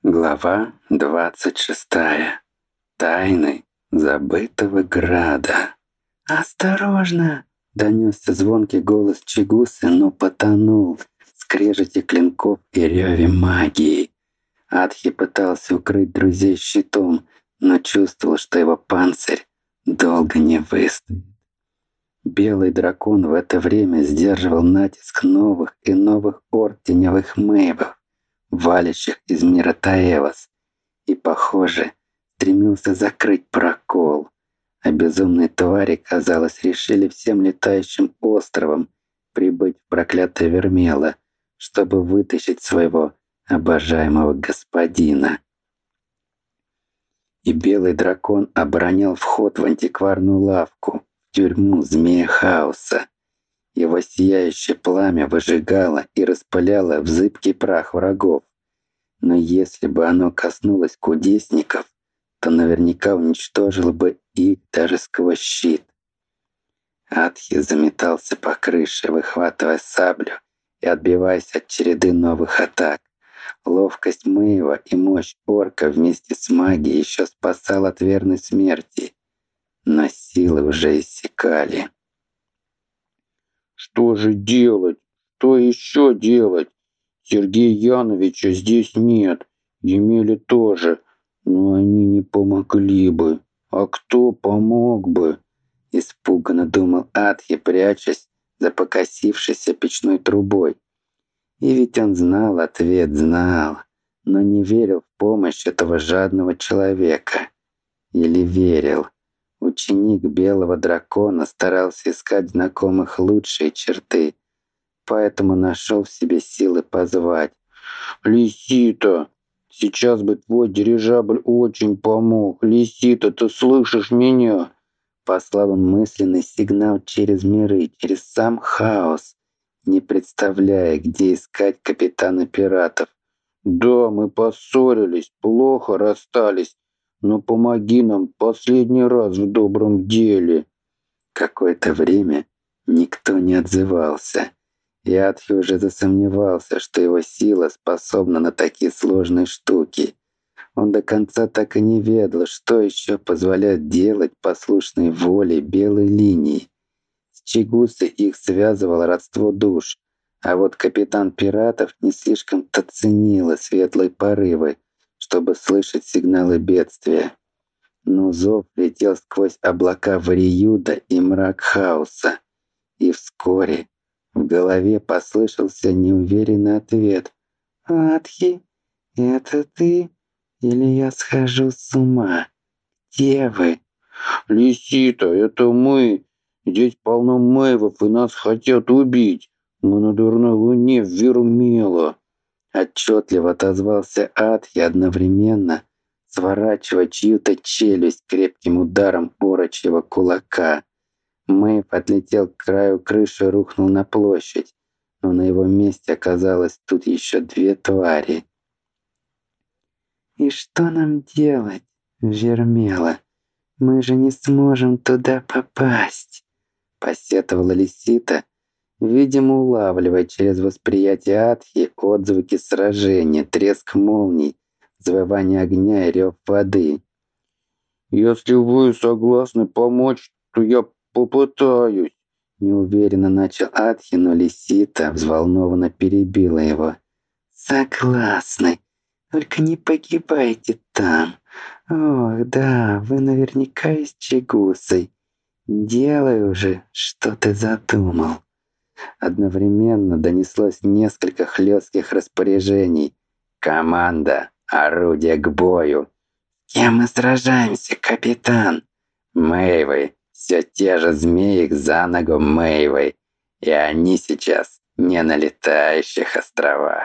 Глава 26. Тайны забытого града. «Осторожно!» — донесся звонкий голос Чигусы, но потонул в скрежете клинков и реве магии. Атхи пытался укрыть друзей щитом, но чувствовал, что его панцирь долго не выстоит. Белый дракон в это время сдерживал натиск новых и новых орд теневых мэйвов, валящих из мира Таэвос, и, похоже, стремился закрыть прокол. А безумные твари, казалось, решили всем летающим островом прибыть в проклятое Вермело, чтобы вытащить своего обожаемого господина. И белый дракон оборонял вход в антикварную лавку, в тюрьму Змея Хаоса. Его сияющее пламя выжигало и распыляло в зыбкий прах врагов. Но если бы оно коснулось кудесников, то наверняка уничтожило бы их даже сквозь щит. Атхи заметался по крыше, выхватывая саблю и отбиваясь от череды новых атак. Ловкость Мэйва и мощь орка вместе с магией еще спасал от верной смерти, но силы уже иссякали. Что же делать? Что еще делать? Сергея Яновича здесь нет, Емели тоже, но они не помогли бы. А кто помог бы? Испуганно думал Атхи, прячась за покосившейся печной трубой. И ведь он знал ответ, знал, но не верил в помощь этого жадного человека. Или верил. Ученик Белого Дракона старался искать знакомых лучшие черты, поэтому нашел в себе силы позвать. Лисита, сейчас бы твой дирижабль очень помог. Лисита, ты слышишь меня? Послал он мысленный сигнал через миры, через сам хаос, не представляя, где искать капитана пиратов. Да, мы поссорились, плохо расстались, но помоги нам последний раз в добром деле. Какое-то время никто не отзывался, и Атхи уже засомневался, что его сила способна на такие сложные штуки. Он до конца так и не ведал, что еще позволяет делать послушной воле белой линии. С Чигусой их связывало родство душ, а вот капитан пиратов не слишком-то ценила светлые порывы, чтобы слышать сигналы бедствия. Но зов летел сквозь облака Вариюда и мрак хаоса, и вскоре в голове послышался неуверенный ответ. «Атхи, это ты? Или я схожу с ума? Где вы?» Лисита, это мы. Здесь полно мэйвов, и нас хотят убить. Мы на дурной луне в Вермело. Отчетливо отозвался Атхи одновременно, сворачивая чью-то челюсть крепким ударом орочьего кулака. Мэйв отлетел к краю крыши и рухнул на площадь, но на его месте оказалось тут еще две твари. «И что нам делать, Вермело? Мы же не сможем туда попасть», — посетовала Лисита, видимо, улавливая через восприятие Атхи отзвуки сражения, треск молний, завывание огня и рев воды. Если вы согласны помочь, то я попытаюсь. Неуверенно начал Атхи, но Лисита взволнованно перебила его. «Согласны. Только не погибайте там. Ох, да, вы наверняка и с Чигусой. Делай уже, что ты задумал». Одновременно донеслось несколько хлестких распоряжений. «Команда! Орудие к бою!» «С кем мы сражаемся, капитан?» «Мэйвы! Все те же змеи за ногу Мэйвы! И они сейчас не на летающих островах!»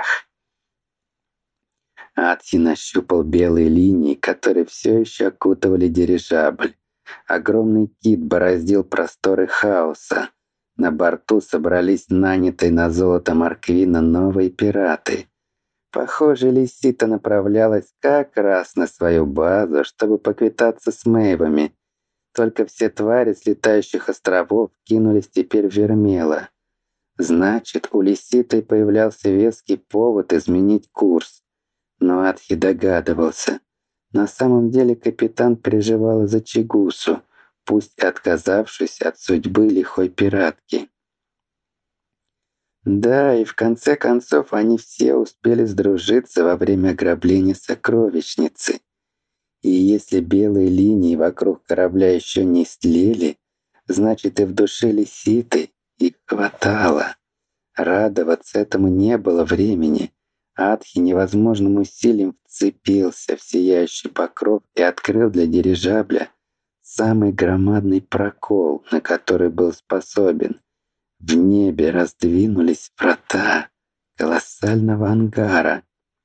Атхи нащупал белые линии, которые все еще окутывали дирижабль. Огромный кит бороздил просторы хаоса. На борту собрались нанятые на золото Марквина новые пираты. Похоже, Лисита направлялась как раз на свою базу, чтобы поквитаться с мэйвами. Только все твари с летающих островов кинулись теперь в Вермело. Значит, у Лиситы появлялся веский повод изменить курс. Но Атхи догадывался. На самом деле капитан переживал за Чигусу, пусть отказавшись от судьбы лихой пиратки. Да, и в конце концов они все успели сдружиться во время ограбления сокровищницы. И если белые линии вокруг корабля еще не истлели, значит и в душе Лиситы их хватало. Радоваться этому не было времени. Атхи невозможным усилием вцепился в сияющий покров и открыл для дирижабля самый громадный прокол, на который был способен. В небе раздвинулись врата колоссального ангара.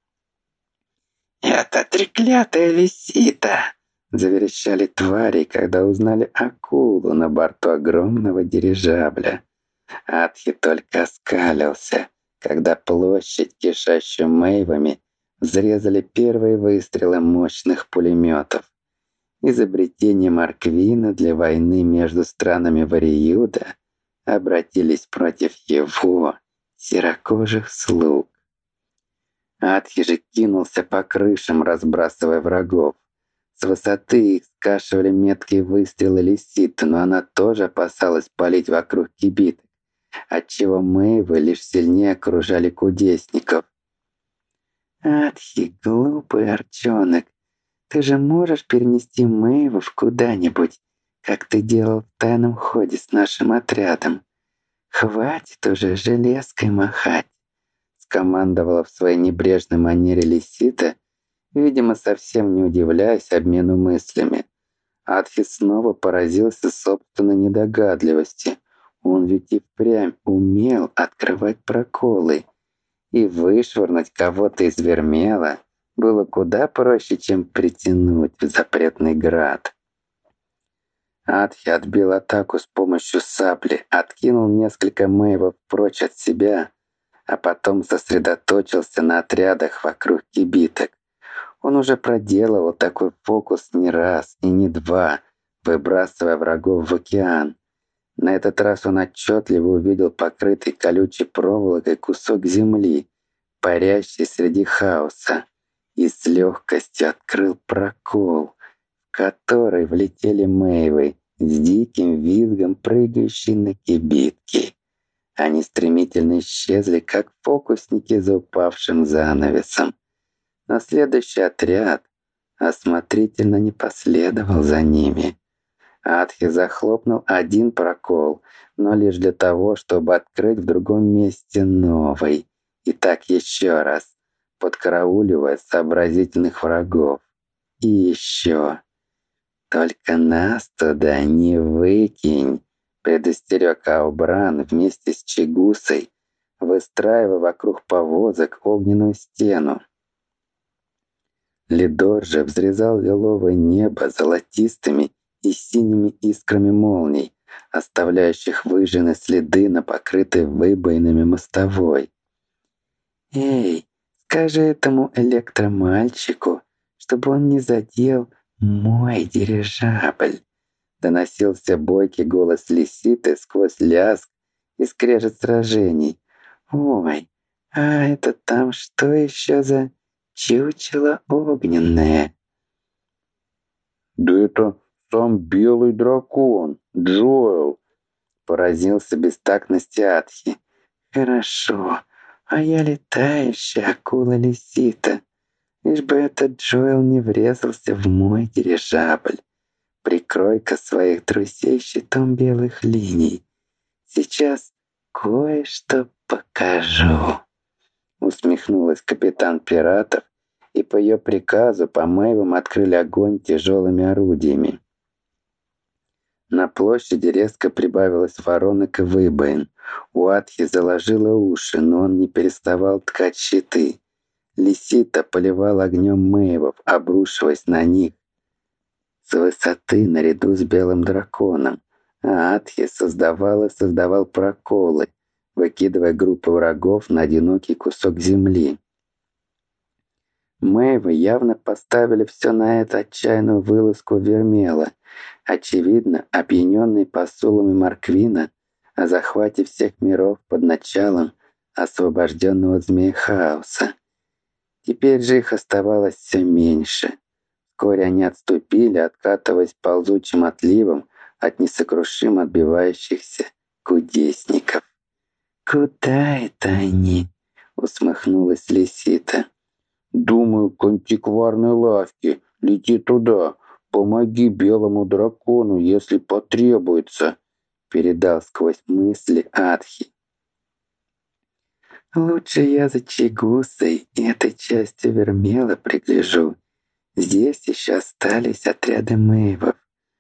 «Это треклятая Лисита!» — заверещали твари, когда узнали акулу на борту огромного дирижабля. Атхи только оскалился, когда площадь, кишащую мейвами, взрезали первые выстрелы мощных пулеметов. Изобретения Марквина для войны между странами Вариюда обратились против его, серокожих слуг. Атхи же кинулся по крышам, разбрасывая врагов. С высоты их скашивали меткие выстрелы Лиситы, но она тоже опасалась палить вокруг кибиток, отчего мейвы лишь сильнее окружали кудесников. «Атхи, глупый орчонок, ты же можешь перенести мейвов куда-нибудь, как ты делал в тайном ходе с нашим отрядом. Хватит уже железкой махать», — скомандовала в своей небрежной манере Лисита, видимо, совсем не удивляясь обмену мыслями. Атхи снова поразился собственной недогадливости. Он ведь и впрямь умел открывать проколы. И вышвырнуть кого-то из Вермела было куда проще, чем притянуть в запретный град. Атхи отбил атаку с помощью сабли, откинул несколько мейвов прочь от себя, а потом сосредоточился на отрядах вокруг кибиток. Он уже проделывал такой фокус не раз и не два, выбрасывая врагов в океан. На этот раз он отчетливо увидел покрытый колючей проволокой кусок земли, парящий среди хаоса, и с легкостью открыл прокол, в который влетели мейвы, с диким визгом прыгающие на кибитки. Они стремительно исчезли, как фокусники за упавшим занавесом. Но следующий отряд осмотрительно не последовал за ними. Атхи захлопнул один прокол, но лишь для того, чтобы открыть в другом месте новый. И так еще раз, подкарауливая сообразительных врагов. И еще. «Только нас туда не выкинь», — предостерег Аубран вместе с Чигусой, выстраивая вокруг повозок огненную стену. Лидор же взрезал лиловое небо золотистыми и синими искрами молний, оставляющих выжженные следы на покрытой выбоинами мостовой. «Эй, скажи этому электромальчику, чтобы он не задел мой дирижабль», — доносился бойкий голос Лиситы сквозь лязг и скрежет сражений. «Ой, а это там что еще за чучело огненное?» «Да это сам белый дракон, Джоэл!» — поразился бестактности Атхи. «Хорошо, а я летающая акула Лисита. Лишь бы этот Джоэл не врезался в мой дирижабль. Прикрой-ка своих друзей щитом белых линий. Сейчас кое-что покажу». Усмехнулась капитан пиратов, и по ее приказу по мейвам открыли огонь тяжелыми орудиями. На площади резко прибавилось воронок и выбоин. У Атхи заложило уши, но он не переставал ткать щиты. Лисита поливала огнем мейвов, обрушиваясь на них с высоты наряду с белым драконом, а Атхи создавал и создавал проколы, выкидывая группы врагов на одинокий кусок земли. Мейвы явно поставили все на эту отчаянную вылазку Вермела, очевидно, опьяненные посулами Марквина о захвате всех миров под началом освобожденного Змея Хаоса. Теперь же их оставалось все меньше. Вскоре они отступили, откатываясь ползучим отливом от несокрушимо отбивающихся кудесников. «Куда это они?» — усмехнулась Лисита. «Думаю, к антикварной лавке. Лети туда. Помоги белому дракону, если потребуется», — передал сквозь мысли Атхи. «Лучше я за Чигусой и этой частью Вермела пригляжу. Здесь еще остались отряды Мэйвов.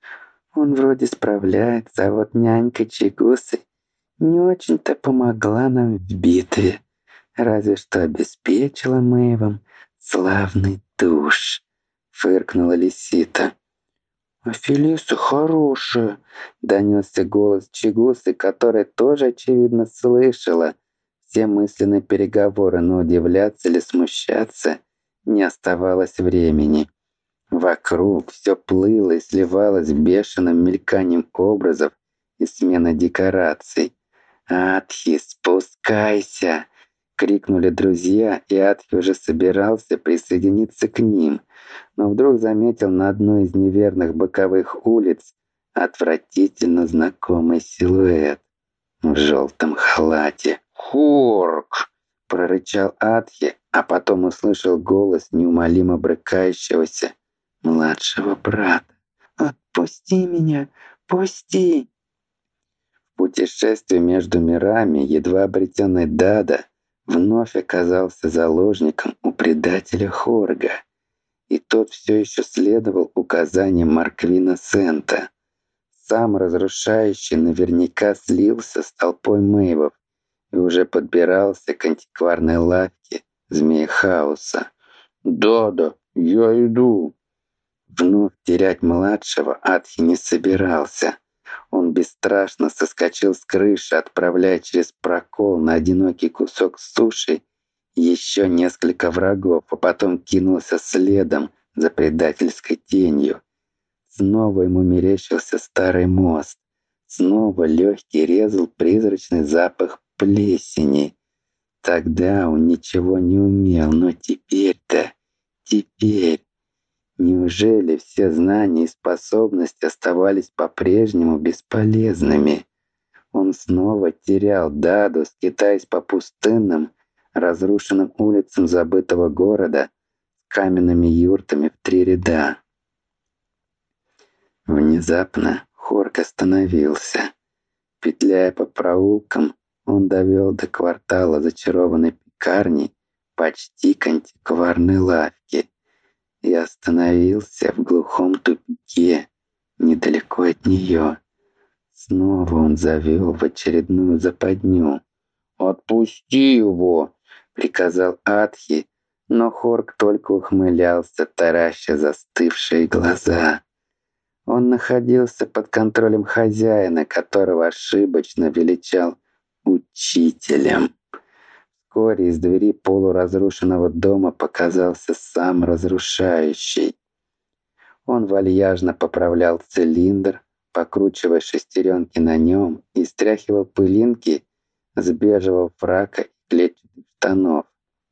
Он вроде справляется, а вот нянька Чигусы не очень-то помогла нам в битве. Разве что обеспечила Мэйвам славный душ», — фыркнула Лисита. «А Фелиса хорошая», — донесся голос Чигусы, которая тоже, очевидно, слышала все мысленные переговоры, но удивляться или смущаться не оставалось времени. Вокруг все плыло и сливалось бешеным мельканием образов и смена декораций. «Атхи, спускайся!» — крикнули друзья, и Атхи уже собирался присоединиться к ним, но вдруг заметил на одной из неверных боковых улиц отвратительно знакомый силуэт в желтом халате. «Хорк!» — прорычал Атхи, а потом услышал голос неумолимо брыкающегося младшего брата. «Отпусти меня! Пусти!» В путешествии между мирами едва обретенный Дада вновь оказался заложником у предателя Хорга, и тот все еще следовал указаниям Марквина Сента. Сам разрушающий наверняка слился с толпой Мэйвов и уже подбирался к антикварной лавке Змеехауса. «Да, я иду». Вновь терять младшего Атхи не собирался. Он бесстрашно соскочил с крыши, отправляя через прокол на одинокий кусок суши еще несколько врагов, а потом кинулся следом за предательской тенью. Снова ему мерещился старый мост. Снова легкий резал призрачный запах плесени. Тогда он ничего не умел, но теперь-то, теперь... Неужели все знания и способности оставались по-прежнему бесполезными? Он снова терял Даду, скитаясь по пустынным, разрушенным улицам забытого города с каменными юртами в 3 ряда. Внезапно Хорк остановился. Петляя по проулкам, он довел до квартала зачарованной пекарни почти к антикварной лавке и остановился в глухом тупике недалеко от нее. Снова он завел в очередную западню. «Отпусти его!» — приказал Атхи, но Хорк только ухмылялся, тараща застывшие глаза. Он находился под контролем хозяина, которого ошибочно величал учителем. Вскоре из двери полуразрушенного дома показался сам разрушающий. Он вальяжно поправлял цилиндр, покручивая шестеренки на нем, и стряхивал пылинки с бежевого фрака и клетчатых штанов.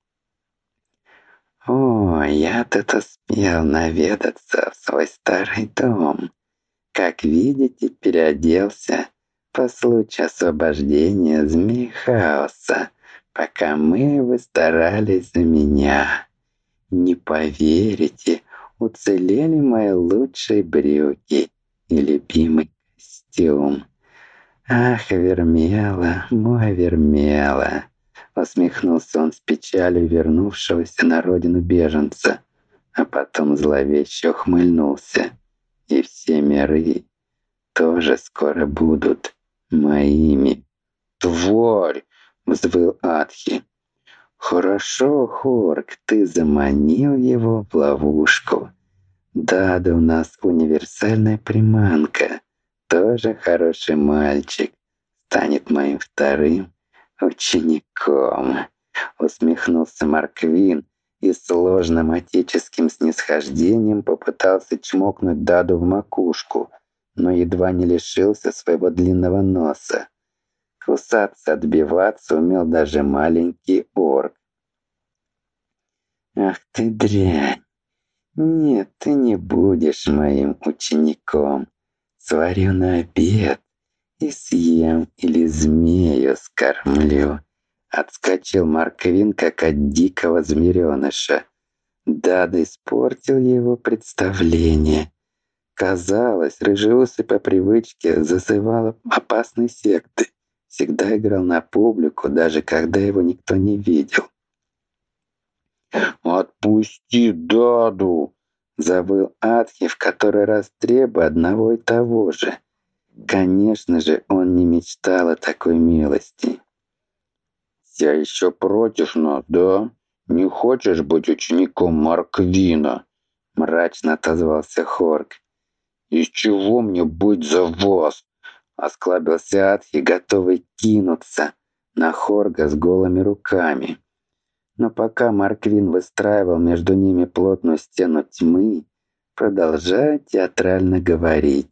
«О, я тут успел наведаться в свой старый дом. Как видите, переоделся по случаю освобождения Змеехауса, пока вы старались за меня. Не поверите, уцелели мои лучшие брюки и любимый костюм. Ах, Вермела, мой Вермела!» Усмехнулся он с печалью вернувшегося на родину беженца, а потом зловеще ухмыльнулся. «И все миры тоже скоро будут моими». «Тварь!» — взвыл Атхи. «Хорошо, Хорк, ты заманил его в ловушку. Да у нас универсальная приманка. Тоже хороший мальчик. Станет моим вторым учеником», — усмехнулся Марквин и с сложным отеческим снисхождением попытался чмокнуть Даду в макушку, но едва не лишился своего длинного носа. Кусаться, отбиваться умел даже маленький орк. Ах ты дрянь! Нет, ты не будешь моим учеником. Сварю на обед и съем или змею скормлю. Отскочил Марквин, как от дикого звереныша. Дада испортил его представление. Казалось, рыжеусый по привычке зазывал опасные секты. Всегда играл на публику, даже когда его никто не видел. «Отпусти Даду!» — завыл Атхи, в который раз требуя одного и того же. Конечно же, он не мечтал о такой милости. «Я еще против нас, да? Не хочешь быть учеником Марквина?» — мрачно отозвался Хорк. «Из чего мне быть за вас?» — осклабился Атхи, готовый кинуться на Хорга с голыми руками. Но пока Марквин выстраивал между ними плотную стену тьмы, продолжая театрально говорить.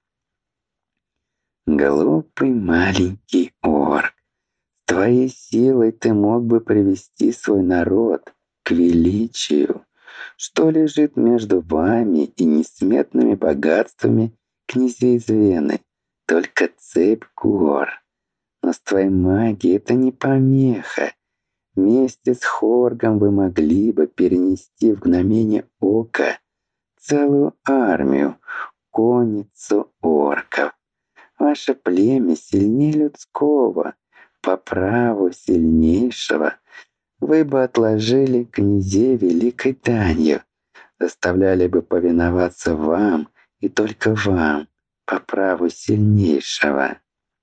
«Глупый маленький орк, твоей силой ты мог бы привести свой народ к величию. Что лежит между вами и несметными богатствами князей Звены? Только цепь гор. Но с твоей магией это не помеха. Вместе с Хоргом вы могли бы перенести в мгновение ока целую армию, конницу орков. Ваше племя сильнее людского, по праву сильнейшего. Вы бы отложили князей великой данью, заставляли бы повиноваться вам и только вам, по праву сильнейшего».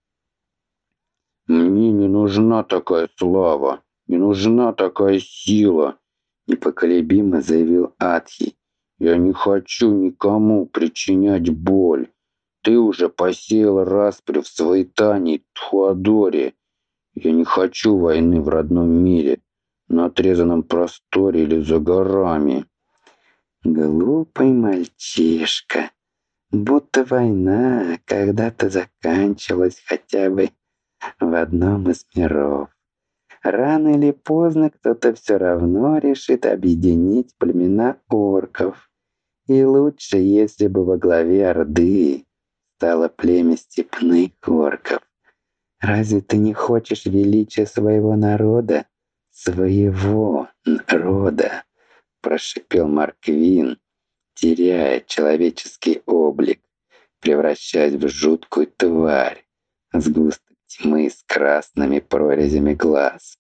«Мне не нужна такая слава, не нужна такая сила», — непоколебимо заявил Атхи. «Я не хочу никому причинять боль. Ты уже посеял распри в Свейтане и Тхуадоре. Я не хочу войны в родном мире, на отрезанном просторе или за горами». «Глупый мальчишка, будто война когда-то заканчивалась хотя бы в одном из миров. Рано или поздно кто-то все равно решит объединить племена орков. И лучше, если бы во главе Орды стало племя степных орков. Разве ты не хочешь величия своего народа? Своего народа!» — прошипел Марквин, теряя человеческий облик, превращаясь в жуткую тварь, сгусток тьмы с красными прорезями глаз.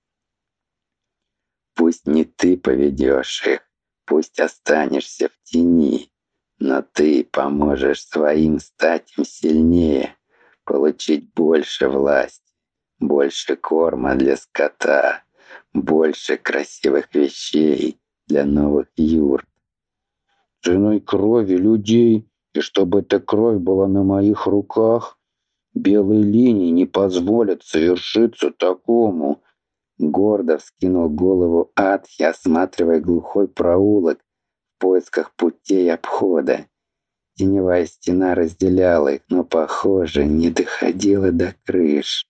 «Пусть не ты поведешь их, пусть останешься в тени, но ты поможешь своим стать им сильнее, получить больше власти, больше корма для скота, больше красивых вещей для новых юрт». «Ценой крови людей, и чтобы эта кровь была на моих руках, белые линии не позволят совершиться такому». Гордо вскинул голову Атхи, осматривая глухой проулок в поисках путей обхода. Теневая стена разделяла их, но, похоже, не доходила до крыш.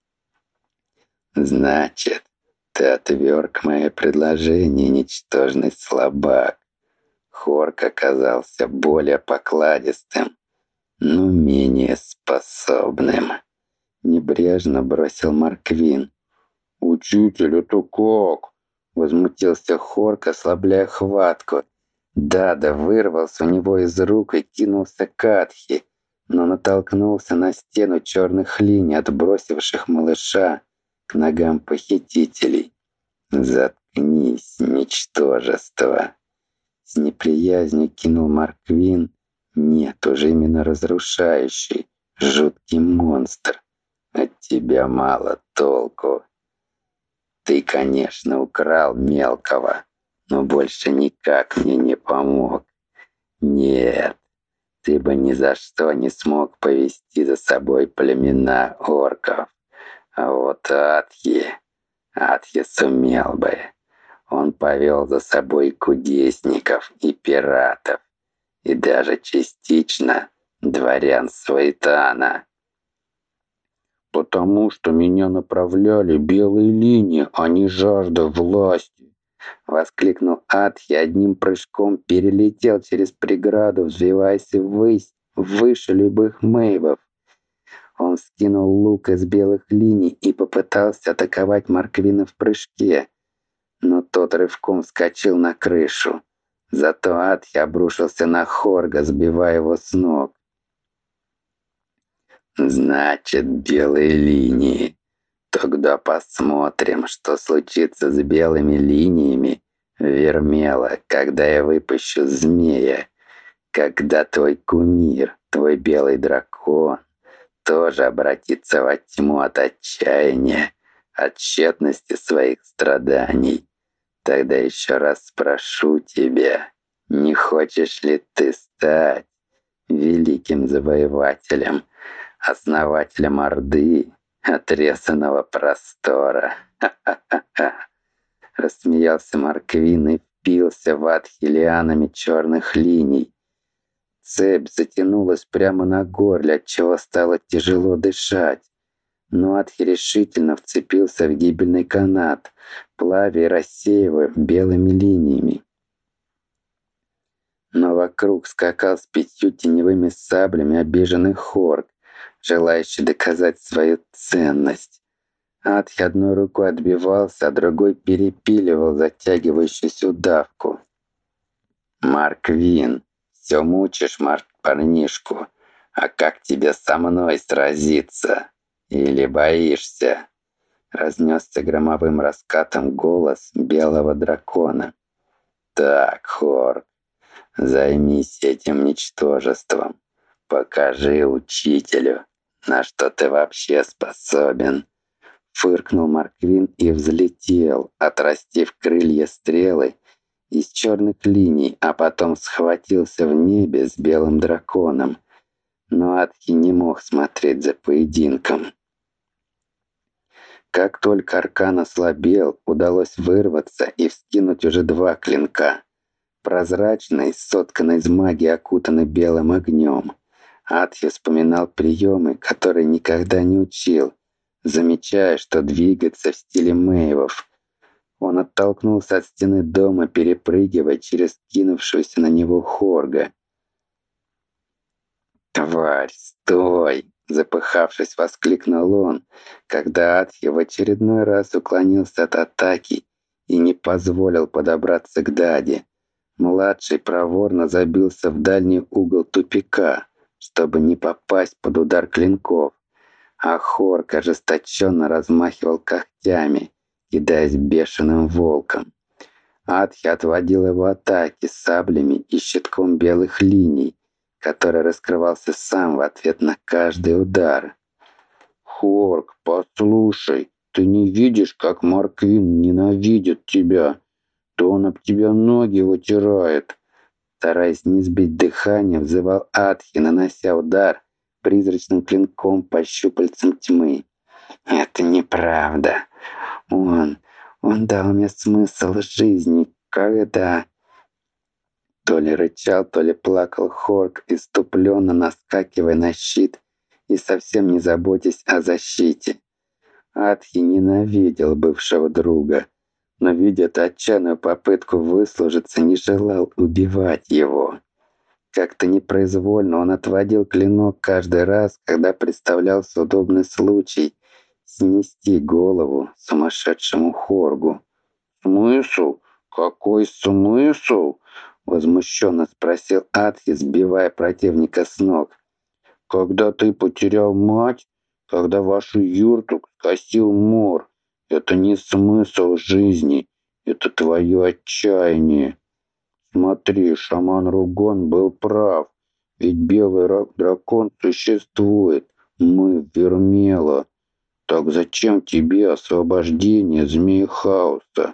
«Значит, ты отверг мое предложение, ничтожный слабак». Хорк оказался более покладистым, но менее способным. Небрежно бросил Марквин. «Учитель, это как?» — возмутился Хорк, ослабляя хватку. Дада вырвался у него из рук и кинулся к Атхи, но натолкнулся на стену черных линий, отбросивших малыша к ногам похитителей. «Заткнись, ничтожество!» С неприязнью кинул Марквин. «Нет, уже именно разрушающий, жуткий монстр. От тебя мало толку. Ты, конечно, украл мелкого, но больше никак мне не помог. Нет, ты бы ни за что не смог повести за собой племена орков. А вот Атхи сумел бы. Он повел за собой кудесников и пиратов, и даже частично дворян Свейтана». «Потому что меня направляли белые линии, а не жажда власти». Воскликнул Атхи, одним прыжком перелетел через преграду, взвиваясь ввысь, выше любых мейвов. Он скинул лук из белых линий и попытался атаковать Марквина в прыжке, но тот рывком вскочил на крышу. Зато Атхи обрушился на Хорга, сбивая его с ног. «Значит, белые линии. Тогда посмотрим, что случится с белыми линиями Вермела, когда я выпущу змея, когда твой кумир, твой белый дракон, тоже обратится во тьму от отчаяния, от тщетности своих страданий. Тогда еще раз спрошу тебя, не хочешь ли ты стать великим завоевателем, основателем Орды, отрезанного простора?» «Ха-ха-ха-ха!» Рассмеялся Марквин и впился в Атхи лианами черных линий. Цепь затянулась прямо на горле, отчего стало тяжело дышать. Но Атхи решительно вцепился в гибельный канат, плавя и рассеивая белыми линиями. Но вокруг скакал с 5 теневыми саблями обиженный Хорг, желающий доказать свою ценность. Атхи одной рукой отбивался, а другой перепиливал затягивающуюся удавку. «Марквин, все мучишь парнишку, а как тебе со мной сразиться? Или боишься?» Разнесся громовым раскатом голос белого дракона. «Так, Хорг, займись этим ничтожеством. Покажи учителю, на что ты вообще способен». Фыркнул Марквин и взлетел, отрастив крылья стрелы из черных линий, а потом схватился в небе с белым драконом. Но Атхи не мог смотреть за поединком. Как только аркан ослабел, удалось вырваться и вскинуть уже 2 клинка. Прозрачный, сотканный из магии, окутанный белым огнем. Атхи вспоминал приемы, которые никогда не учил, замечая, что двигается в стиле мейвов. Он оттолкнулся от стены дома, перепрыгивая через кинувшуюся на него Хорга. «Тварь, стой!» — запыхавшись, воскликнул он, когда Атхи в очередной раз уклонился от атаки и не позволил подобраться к Даде. Младший проворно забился в дальний угол тупика, чтобы не попасть под удар клинков, а Хорг ожесточенно размахивал когтями, кидаясь бешеным волком. Атхи отводил его атаки саблями и щитком белых линий, который раскрывался сам в ответ на каждый удар. «Хорг, послушай, ты не видишь, как Марквин ненавидит тебя? То он об тебя ноги вытирает!» Стараясь не сбить дыхание, взывал Атхи, нанося удар призрачным клинком по щупальцам тьмы. «Это неправда. Он дал мне смысл жизни, когда...» То ли рычал, то ли плакал Хорг, иступленно наскакивая на щит и совсем не заботясь о защите. Атхи ненавидел бывшего друга, но, видя эту отчаянную попытку выслужиться, не желал убивать его. Как-то непроизвольно он отводил клинок каждый раз, когда представлялся удобный случай снести голову сумасшедшему Хоргу. «Смысл? Какой смысл?» — возмущенно спросил Атхи, сбивая противника с ног. «Когда ты потерял мать, когда вашу юрту скосил мор, это не смысл жизни, это твое отчаяние. Смотри, шаман Ругон был прав, ведь белый дракон существует, мы Вермела. Так зачем тебе освобождение Змеи Хаоса?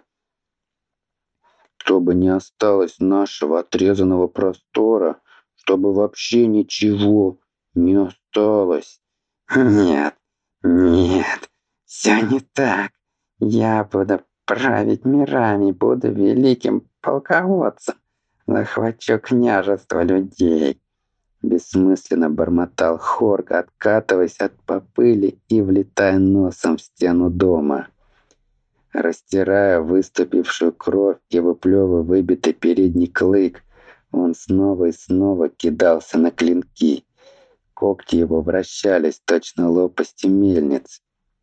Чтобы не осталось нашего отрезанного простора, чтобы вообще ничего не осталось». «Нет, нет, все не так. Я буду править мирами, буду великим полководцем, захвачу княжество людей». Бессмысленно бормотал Хорг, откатываясь от попыли и влетая носом в стену дома. Растирая выступившую кровь и выплевывая выбитый передний клык, он снова и снова кидался на клинки. Когти его вращались, точно лопасти мельниц.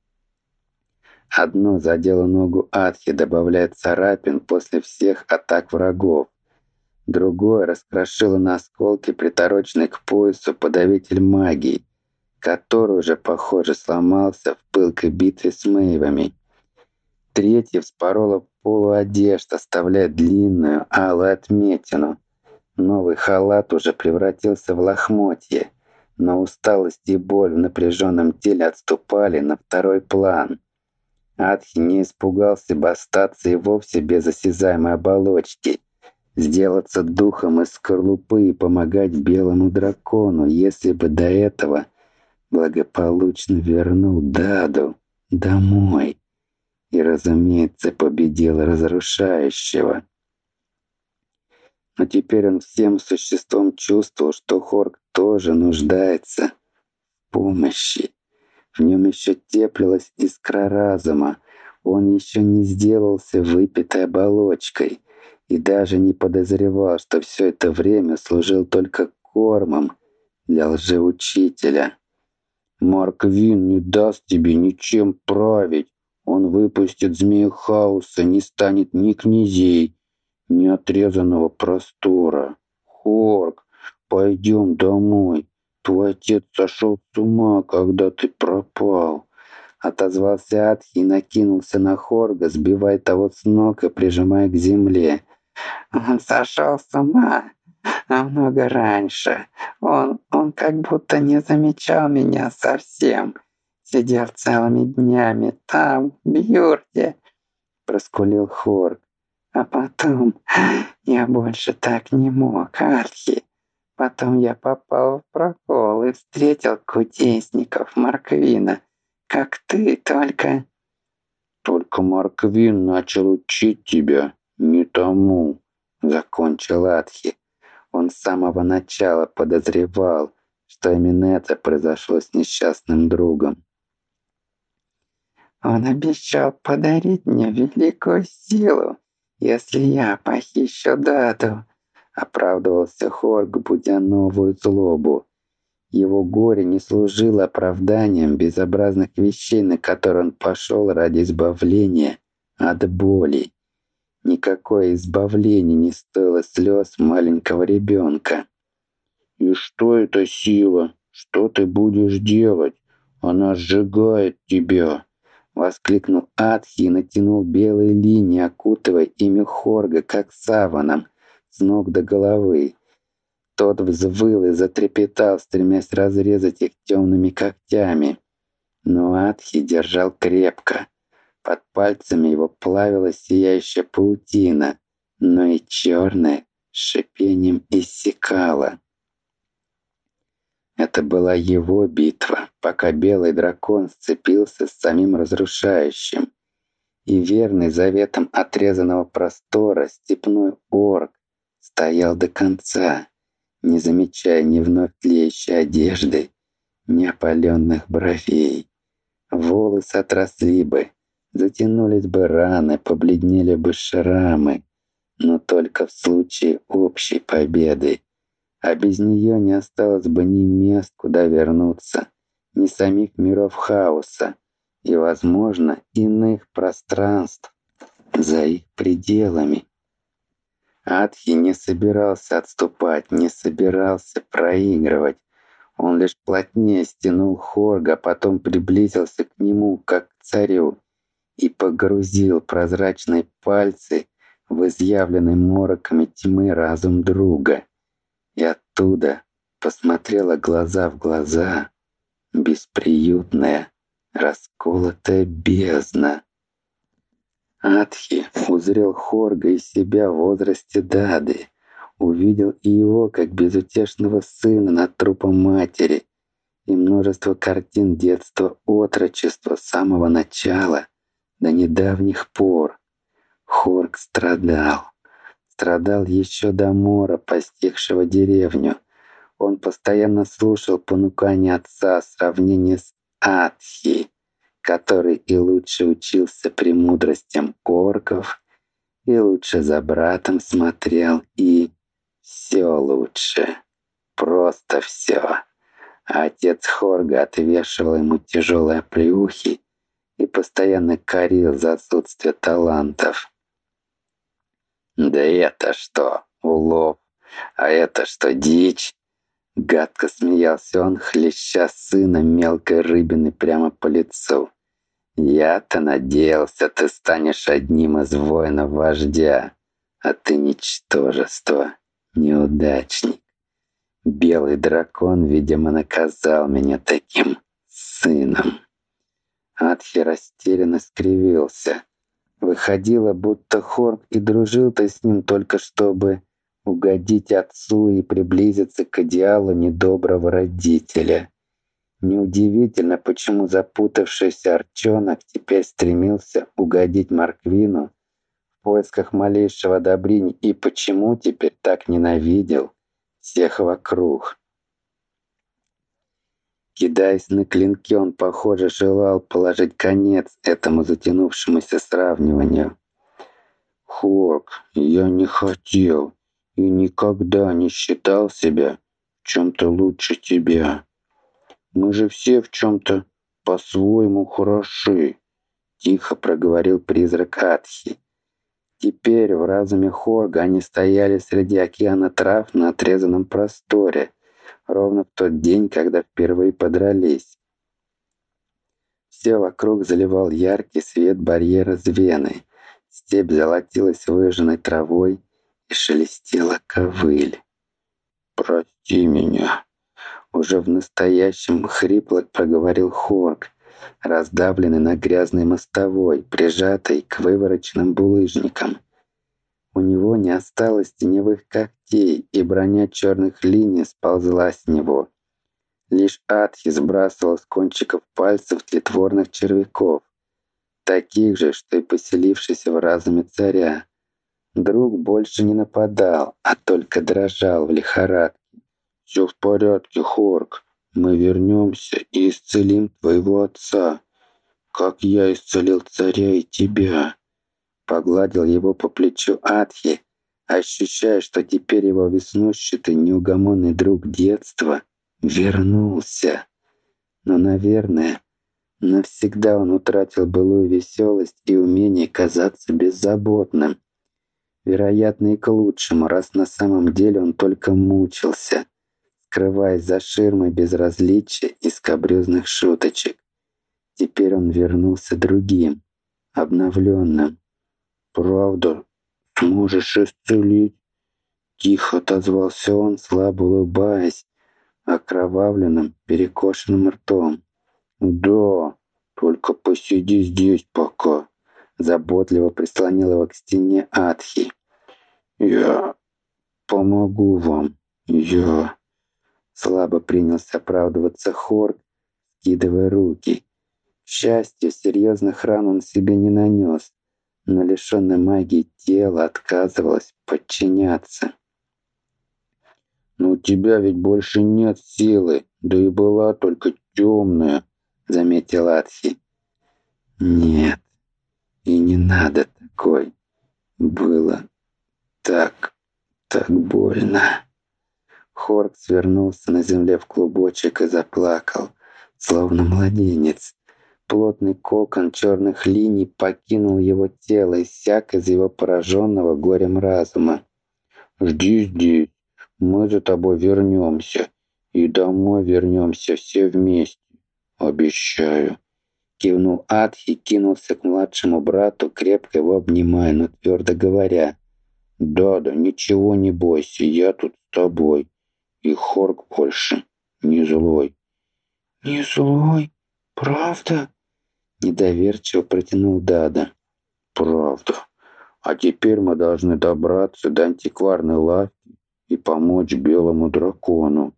Одно задело ногу Атхи, добавляя царапин после всех атак врагов. Другое раскрошило на осколки притороченный к поясу подавитель магии, который уже, похоже, сломался в пылкой битве с Мэйвами. Третье вспороло полу одежд, оставляя длинную алую отметину. Новый халат уже превратился в лохмотье, но усталость и боль в напряженном теле отступали на второй план. Атхи не испугался бы остаться и вовсе без осязаемой оболочки, сделаться духом из скорлупы и помогать белому дракону, если бы до этого благополучно вернул Даду домой. И, разумеется, победил разрушающего. Но теперь он всем существом чувствовал, что Хорк тоже нуждается в помощи. В нем еще теплилась искра разума. Он еще не сделался выпитой оболочкой и даже не подозревал, что все это время служил только кормом для лжеучителя. Марквин не даст тебе ничем править. Он выпустит змею хаоса, не станет ни князей, ни отрезанного простора. Хорк, пойдем домой. Твой отец сошел с ума, когда ты пропал. Отозвался Атхи и накинулся на Хорга, сбивая того с ног и прижимая к земле. Он сошел с ума намного раньше. Он как будто не замечал меня совсем. Сидел целыми днями там, в юрте, проскулил Хорг. А потом я больше так не мог, Атхи. Потом я попал в прокол и встретил кудесников Марквина, как ты, только... Только Марквин начал учить тебя не тому, закончил Атхи. Он с самого начала подозревал, что именно это произошло с несчастным другом. Он обещал подарить мне великую силу, если я похищу Даду, оправдывался Хорг, будя новую злобу. Его горе не служило оправданием безобразных вещей, на которые он пошел ради избавления от боли. Никакое избавление не стоило слез маленького ребенка. «И что это сила? Что ты будешь делать? Она сжигает тебя!» Воскликнул Атхи и натянул белые линии, окутывая ими Хорга, как саваном, с ног до головы. Тот взвыл и затрепетал, стремясь разрезать их темными когтями. Но Атхи держал крепко. Под пальцами его плавилась сияющая паутина, но и черная с шипением иссякала. Это была его битва, пока белый дракон сцепился с самим разрушающим. И верный заветом отрезанного простора степной орк стоял до конца, не замечая ни вновь тлеющей одежды, ни опаленных бровей. Волосы отросли бы, затянулись бы раны, побледнели бы шрамы, но только в случае общей победы. А без нее не осталось бы ни мест, куда вернуться, ни самих миров хаоса и, возможно, иных пространств за их пределами. Атхи не собирался отступать, не собирался проигрывать. Он лишь плотнее стянул Хорга, потом приблизился к нему, как к царю, и погрузил прозрачные пальцы в изъявленный мороками тьмы разум друга. И оттуда посмотрела глаза в глаза бесприютная, расколотая бездна. Атхи узрел Хорга и себя в возрасте Дады, увидел и его как безутешного сына над трупом матери, и множество картин детства, отрочества с самого начала до недавних пор. Хорг страдал еще до мора, постигшего деревню. Он постоянно слушал понукания отца, сравнение с Атхи, который и лучше учился премудростям орков, и лучше за братом смотрел, и все лучше. Просто все. А отец Хорга отвешивал ему тяжелые оплеухи и постоянно корил за отсутствие талантов. «Да это что, улов? А это что, дичь?» Гадко смеялся он, хлеща сына мелкой рыбины прямо по лицу. «Я-то надеялся, ты станешь одним из воинов вождя, а ты ничтожество, неудачник. Белый дракон, видимо, наказал меня таким сыном». Атхи растерянно скривился. Выходило, будто Хорг и дружил-то с ним только чтобы угодить отцу и приблизиться к идеалу недоброго родителя. Неудивительно, почему запутавшийся Арчонок теперь стремился угодить Марквину в поисках малейшего одобрения и почему теперь так ненавидел всех вокруг. Кидаясь на клинки, он, похоже, желал положить конец этому затянувшемуся сравниванию. «Хорг, я не хотел и никогда не считал себя в чем-то лучше тебя. Мы же все в чем-то по-своему хороши», — тихо проговорил призрак Атхи. Теперь в разуме Хорга они стояли среди океана трав на отрезанном просторе, ровно в тот день, когда впервые подрались. Все вокруг заливал яркий свет барьера Звены. Степь золотилась выжженной травой и шелестела ковыль. «Прости меня», — уже в настоящем хрипло проговорил Хорг, раздавленный на грязной мостовой, прижатый к вывороченным булыжникам. У него не осталось теневых когтей, и броня черных линий сползла с него. Лишь Атхи сбрасывал с кончиков пальцев тлетворных червяков, таких же, что и поселившийся в разуме царя. Друг больше не нападал, а только дрожал в лихорадке. «Все в порядке, Хорг. Мы вернемся и исцелим твоего отца, как я исцелил царя и тебя». Погладил его по плечу Атхи, ощущая, что теперь его веснущатый неугомонный друг детства вернулся. Но, наверное, навсегда он утратил былую веселость и умение казаться беззаботным. Вероятно, и к лучшему, раз на самом деле он только мучился, скрываясь за ширмой безразличия и скабрезных шуточек. Теперь он вернулся другим, обновленным. «Правда, сможешь исцелить?» Тихо отозвался он, слабо улыбаясь, окровавленным, перекошенным ртом. «Да, только посиди здесь пока», — заботливо прислонил его к стене Атхи. «Я помогу вам, я...» Слабо принялся оправдываться Хорг, скидывая руки. К счастью, серьезных ран он себе не нанес, но лишенное магии тело отказывалось подчиняться. «Но у тебя ведь больше нет силы, да и была только темная», — заметил Атхи. «Нет, и не надо такой. Было так больно». Хорг свернулся на земле в клубочек и заплакал, словно младенец. Плотный кокон черных линий покинул его тело, иссяк из его пораженного горем разума. «Жди здесь, мы за тобой вернемся, и домой вернемся все вместе, обещаю». Кивнул Атхи и кинулся к младшему брату, крепко его обнимая, но твердо говоря: «Да, ничего не бойся, я тут с тобой, и Хорг больше не злой». «Не злой? Правда?» Недоверчиво протянул Дада. «Правда. А теперь мы должны добраться до антикварной лавки и помочь белому дракону»,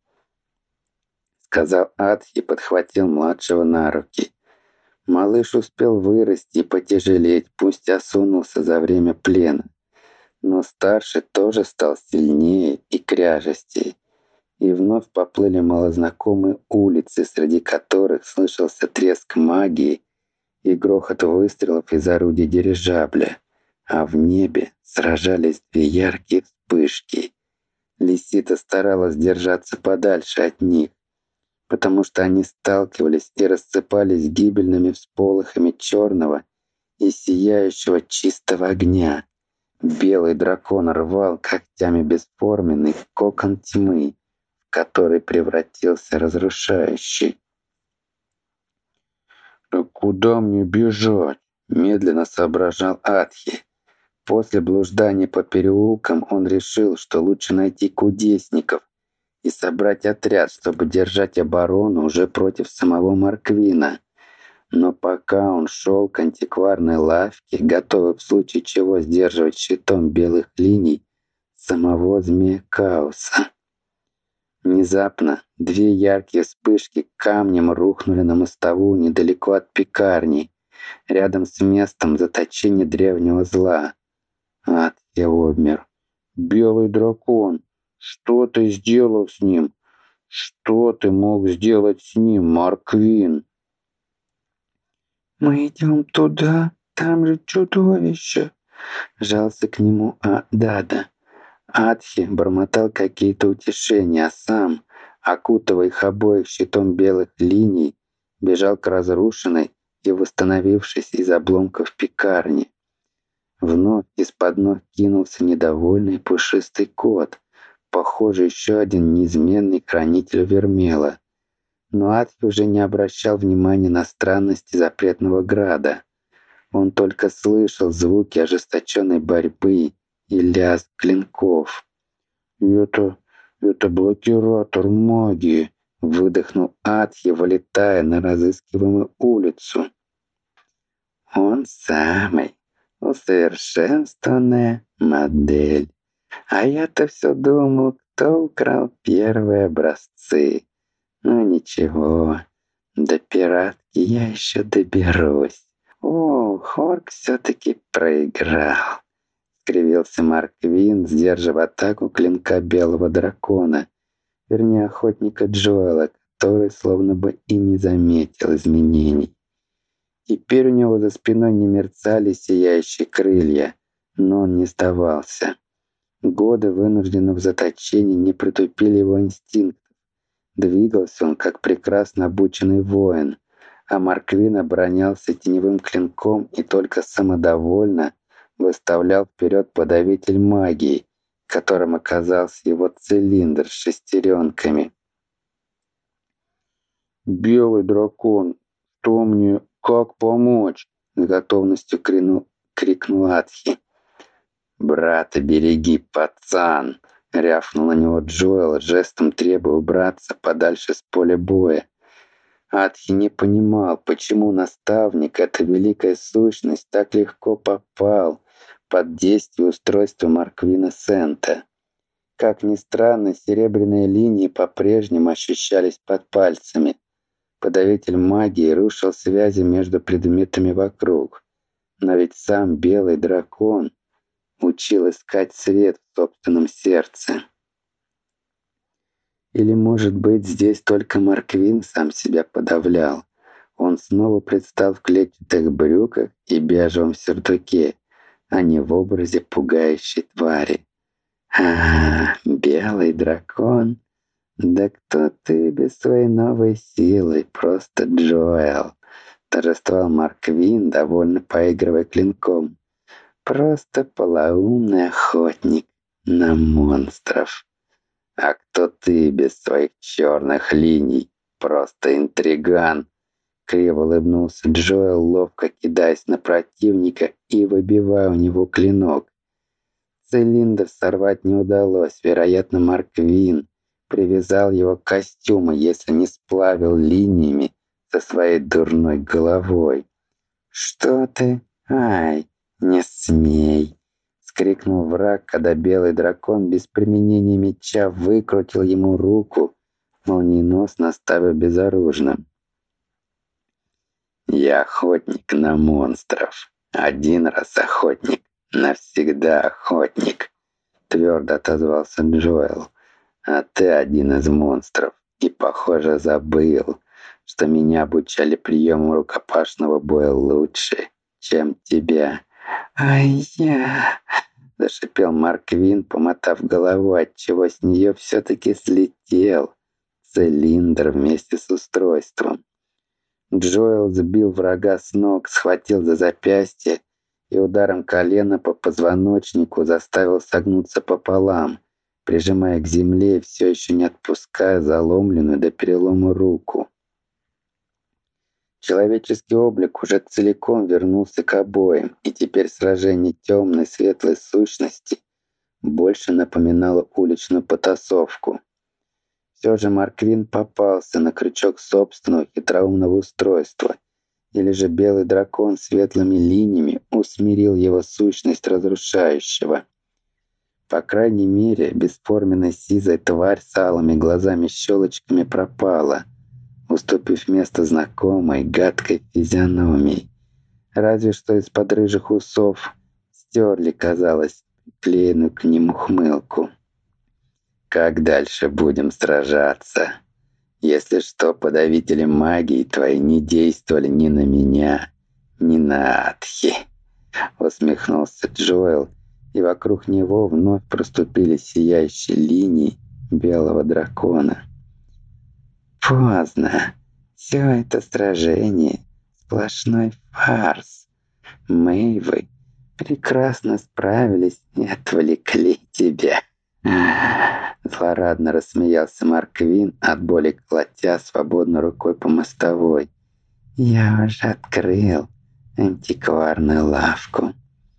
сказал Атхи и подхватил младшего на руки. Малыш успел вырасти и потяжелеть, пусть осунулся за время плена. Но старший тоже стал сильнее и кряжестее. И вновь поплыли малознакомые улицы, среди которых слышался треск магии и грохот выстрелов из орудия дирижабля, а в небе сражались две яркие вспышки. Лисита старалась держаться подальше от них, потому что они сталкивались и рассыпались гибельными всполохами черного и сияющего чистого огня. Белый дракон рвал когтями бесформенный кокон тьмы, в который превратился разрушающий. «Куда мне бежать?» — медленно соображал Атхи. После блуждания по переулкам он решил, что лучше найти кудесников и собрать отряд, чтобы держать оборону уже против самого Марквина. Но пока он шел к антикварной лавке, готовый в случае чего сдерживать щитом белых линий самого Змея Хаоса. Внезапно две яркие вспышки камнем рухнули на мостовую недалеко от пекарни, рядом с местом заточения древнего зла. Я обмер. «Белый дракон, что ты сделал с ним? Что ты мог сделать с ним, Марквин?» «Мы идем туда, там же чудовище!» Жался к нему Дада. Атхи бормотал какие-то утешения, а сам, окутывая их обоих щитом белых линий, бежал к разрушенной и восстановившись из обломков пекарни. Вновь из-под ног кинулся недовольный пушистый кот, похоже, еще один неизменный хранитель Вермела. Но Атхи уже не обращал внимания на странности запретного града. Он только слышал звуки ожесточенной борьбы и лязг клинков. «Это блокиратор магии», — выдохнул Атхи, вылетая на разыскиваемую улицу. «Он самый, усовершенствованная модель. А я-то все думал, кто украл первые образцы. Ну ничего, до пиратки я еще доберусь. О, Хорк все-таки проиграл», — скривился Марквин, сдерживая атаку клинка белого дракона, вернее охотника Джоэла, который словно бы и не заметил изменений. Теперь у него за спиной не мерцали сияющие крылья, но он не сдавался. Годы вынужденного заточения не притупили его инстинктов. Двигался он, как прекрасно обученный воин, а Марквин оборонялся теневым клинком и только самодовольно выставлял вперед подавитель магии, которым оказался его цилиндр с шестеренками. «Белый дракон, что мне, как помочь?» — с готовностью крикнул Атхи. «Брата береги, пацан!» — рявкнул на него Джоэл, жестом требуя убраться подальше с поля боя. Атхи не понимал, почему наставник, эта великая сущность, так легко попал под действие устройства Марквина Сента. Как ни странно, серебряные линии по-прежнему ощущались под пальцами. Подавитель магии рушил связи между предметами вокруг. Но ведь сам белый дракон учил искать свет в собственном сердце. Или, может быть, здесь только Марквин сам себя подавлял. Он снова предстал в клетчатых брюках и бежевом сюртуке, а не в образе пугающей твари. Белый дракон? Да кто ты без своей новой силы? Просто Джоэл. Торжествовал Марквин, довольно поигрывая клинком. Просто полоумный охотник на монстров. А кто ты без своих черных линий? Просто интриган. Криво улыбнулся Джоэл, ловко кидаясь на противника и выбивая у него клинок. Цилиндр сорвать не удалось. Вероятно, Марквин привязал его к костюму, если не сплавил линиями со своей дурной головой. «Что ты? Ай, не смей!» — скрикнул враг, когда белый дракон без применения меча выкрутил ему руку, молниеносно оставив безоружным. «Я охотник на монстров. Один раз охотник, навсегда охотник», — твердо отозвался Джоэл. «А ты один из монстров и, похоже, забыл, что меня обучали приему рукопашного боя лучше, чем тебя». «Ай-я!» — зашипел Марквин, помотав головой, отчего с нее все-таки слетел цилиндр вместе с устройством. Джоэл сбил врага с ног, схватил за запястье и ударом колена по позвоночнику заставил согнуться пополам, прижимая к земле и все еще не отпуская заломленную до перелома руку. Человеческий облик уже целиком вернулся к обоим, и теперь сражение темной светлой сущности больше напоминало уличную потасовку. Все же Марквин попался на крючок собственного хитроумного устройства, или же белый дракон светлыми линиями усмирил его сущность разрушающего. По крайней мере, бесформенная сизая тварь с алыми глазами-щелочками пропала, уступив место знакомой гадкой физиономии. Разве что из-под рыжих усов стерли, казалось, приклеенную к ним ухмылку. «Как дальше будем сражаться? Если что, подавители магии твои не действовали ни на меня, ни на Атхи», — усмехнулся Джоэл, и вокруг него вновь проступили сияющие линии белого дракона. «Поздно. Все это сражение — сплошной фарс. Мэйвы прекрасно справились и отвлекли тебя». Злорадно рассмеялся Марквин, от боли колотя свободной рукой по мостовой. «Я уже открыл антикварную лавку».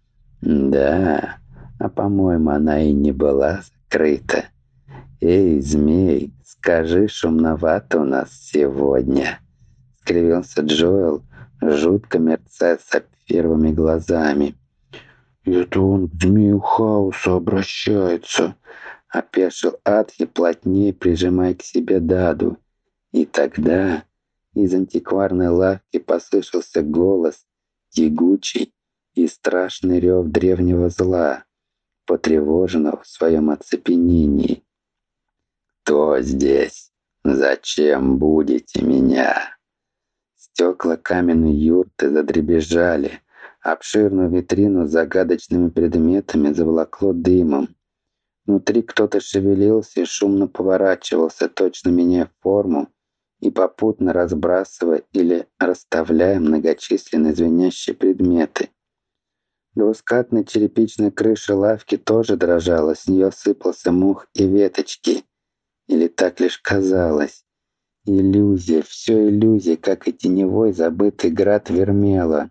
«Да, а по-моему, она и не была закрыта. Эй, змей, скажи, шумновато у нас сегодня», — скривился Джоэл, жутко мерцая сапфировыми глазами. «Это он к змею хаоса обращается», — опешил Атхи, плотнее прижимая к себе Даду. И тогда из антикварной лавки послышался голос, тягучий и страшный рев древнего зла, потревоженного в своем оцепенении. «Кто здесь? Зачем будете меня?» Стекла каменной юрты задребезжали. Обширную витрину с загадочными предметами заволокло дымом. Внутри кто-то шевелился и шумно поворачивался, точно меняя форму и попутно разбрасывая или расставляя многочисленные звенящие предметы. Двускатная черепичная крыша лавки тоже дрожала, с нее сыпался мох и веточки. Или так лишь казалось. Иллюзия, все иллюзия, как и теневой забытый град Вермела.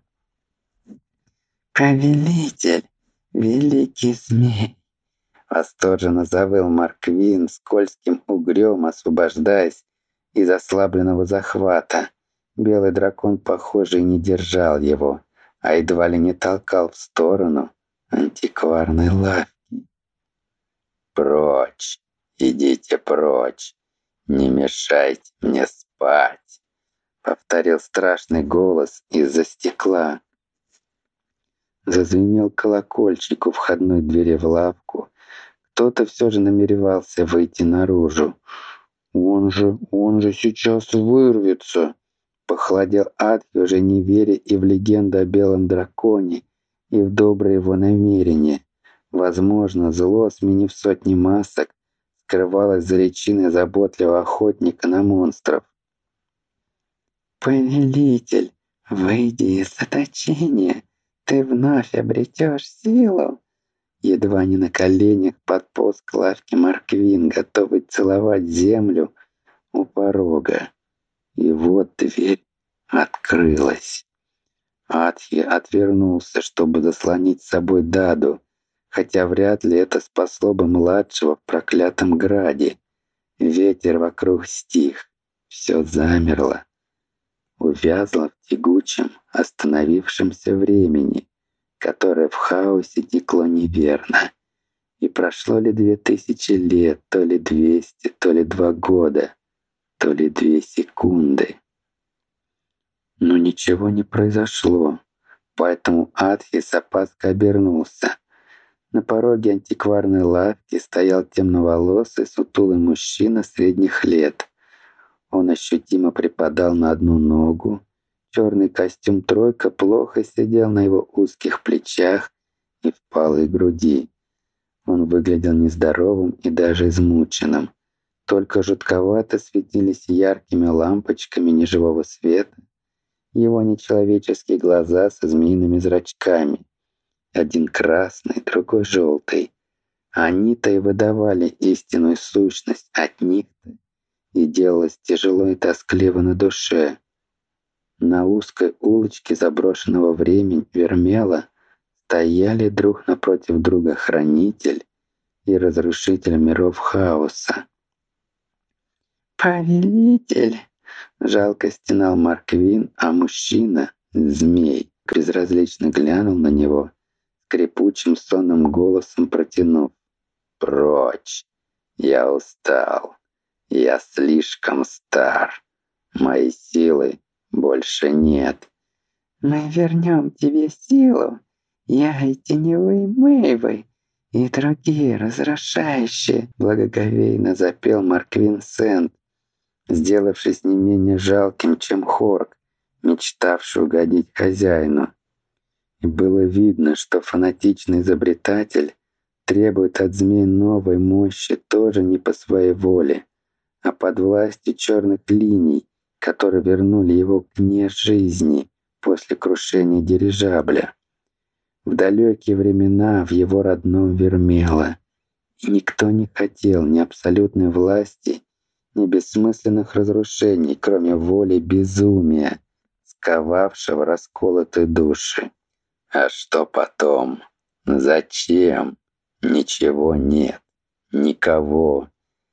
«Повелитель, великий змей!» Восторженно завыл Марквин, скользким угрём освобождаясь из ослабленного захвата. Белый дракон, похоже, и не держал его, а едва ли не толкал в сторону антикварной лавки. «Прочь! Идите прочь! Не мешайте мне спать!» — повторил страшный голос из-за стекла. Зазвенел колокольчик у входной двери в лавку. Кто-то все же намеревался выйти наружу. Он же сейчас вырвется!» Похолодел Атхи, уже не веря и в легенду о белом драконе, и в добрые его намерения. Возможно, зло, сменив сотни масок, скрывалось за личиной заботливого охотника на монстров. «Повелитель, выйди из заточения, ты вновь обретешь силу!» Едва не на коленях подполз к лавке Марквин, готовый целовать землю у порога. И вот дверь открылась. Атхи отвернулся, чтобы заслонить с собой Даду, хотя вряд ли это спасло бы младшего в проклятом граде. Ветер вокруг стих, все замерло, увязло в тягучем, остановившемся времени, которое в хаосе текло неверно. И прошло ли 2000 лет, то ли 200, то ли 2 года, то ли 2 секунды. Но ничего не произошло, поэтому Атхи с опаской обернулся. На пороге антикварной лавки стоял темноволосый, сутулый мужчина средних лет. Он ощутимо припадал на одну ногу. Черный костюм «тройка» плохо сидел на его узких плечах и впалой груди. Он выглядел нездоровым и даже измученным. Только жутковато светились яркими лампочками неживого света его нечеловеческие глаза со змеиными зрачками. Один красный, другой желтый. Они-то и выдавали истинную сущность от них-то, и делалось тяжело и тоскливо на душе. На узкой улочке заброшенного времени Вермела стояли друг напротив друга хранитель и разрушитель миров хаоса. «Повелитель!» — жалко стенал Марквин, а мужчина, змей, безразлично глянул на него, скрипучим сонным голосом протянув: «Прочь! Я устал. Я слишком стар. Моей силы больше нет». «Мы вернем тебе силу. Я и теневые Мэйвы, и другие разрушающие», — благоговейно запел Марквин Сент, сделавшись не менее жалким, чем Хорк, мечтавший угодить хозяину. И было видно, что фанатичный изобретатель требует от змей новой мощи тоже не по своей воле, а под властью черных линий, которые вернули его к жизни после крушения дирижабля. В далекие времена в его родном Вермела. И никто не хотел ни абсолютной власти, ни бессмысленных разрушений, кроме воли безумия, сковавшего расколотые души. А что потом? Зачем? Ничего нет. Никого.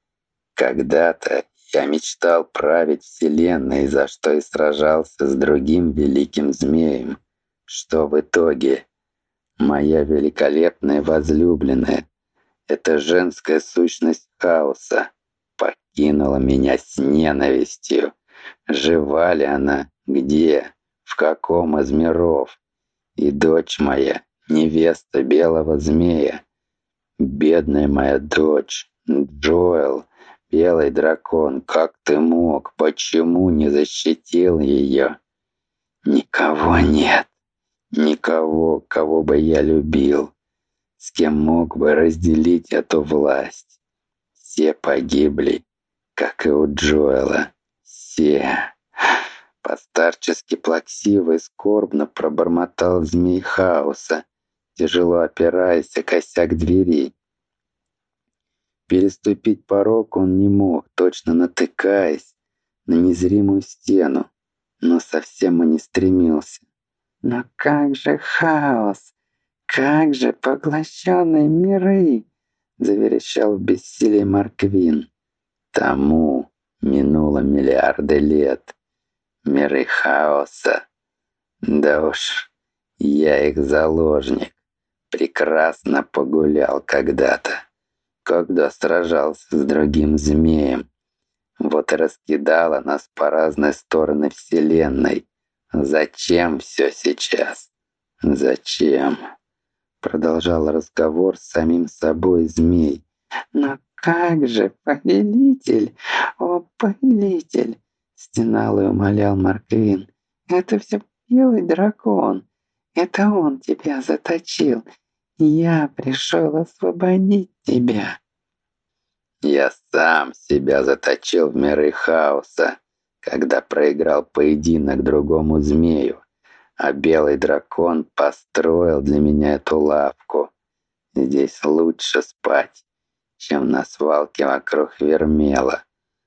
Когда-то я мечтал править Вселенной, за что и сражался с другим великим змеем. Что в итоге? Моя великолепная возлюбленная, эта женская сущность хаоса, покинула меня с ненавистью. Жива ли она? Где? В каком из миров? И дочь моя, невеста белого змея. Бедная моя дочь, Джоэл, белый дракон, как ты мог? Почему не защитил ее? Никого нет. Никого, кого бы я любил, с кем мог бы разделить эту власть. Все погибли, как и у Джоэла. Все. Постарчески плаксиво и скорбно пробормотал змей хаоса, тяжело опираясь о косяк двери. Переступить порог он не мог, точно натыкаясь на незримую стену, но совсем и не стремился. «Но как же хаос? Как же поглощенные миры?» — заверещал в бессилии Марквин. «Тому минуло миллиарды лет. Миры хаоса. Да уж, я их заложник. Прекрасно погулял когда-то, когда сражался с другим змеем. Вот и раскидало нас по разные стороны Вселенной. Зачем все сейчас? Зачем?» Продолжал разговор с самим собой змей. «Но как же, повелитель, о, повелитель!» Стенал и умолял Марквин. «Это все белый дракон. Это он тебя заточил. Я пришел освободить тебя». «Я сам себя заточил в миры хаоса, когда проиграл поединок другому змею, а белый дракон построил для меня эту лавку. Здесь лучше спать, чем на свалке вокруг Вермела».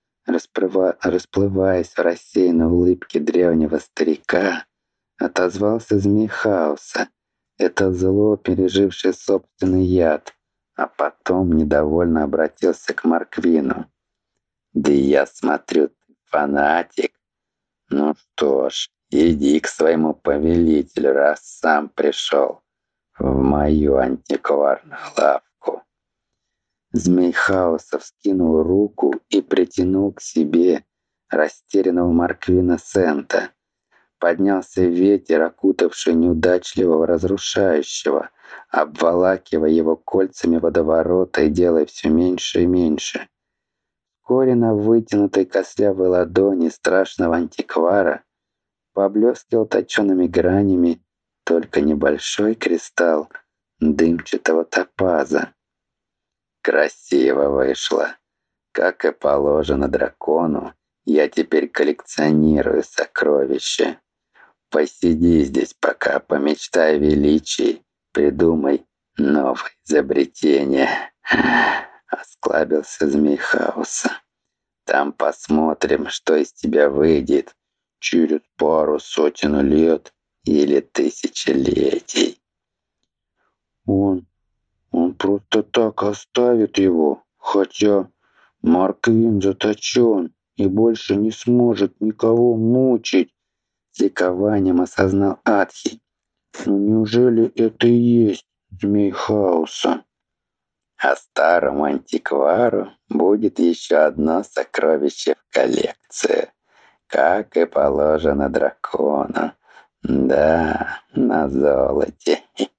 Расплываясь в рассеянной улыбке древнего старика, отозвался змей хаоса. Это зло, пережившее собственный яд, а потом недовольно обратился к Марквину. «Да я смотрю, ты фанатик. Ну что ж, иди к своему повелителю, раз сам пришел в мою антикварную лавку». Змей хаоса вскинул руку и притянул к себе растерянного Марквина Сента. Поднялся ветер, окутавший неудачливого разрушающего, обволакивая его кольцами водоворота и делая все меньше и меньше. Вскоре на вытянутой костлявой ладони страшного антиквара поблескивал точеными гранями только небольшой кристалл дымчатого топаза. Красиво вышло. Как и положено дракону, я теперь коллекционирую сокровища. Посиди здесь пока, помечтай о величии, придумай новое изобретение. Осклабился змей хаоса. Там посмотрим, что из тебя выйдет через пару сотен лет или тысячелетий. Он просто так оставит его, хотя Марквин заточен и больше не сможет никого мучить. С ликованием осознал Атхи. Но неужели это и есть змей хаоса? А старому антиквару будет еще одно сокровище в коллекцию, как и положено дракону. Да, на золоте.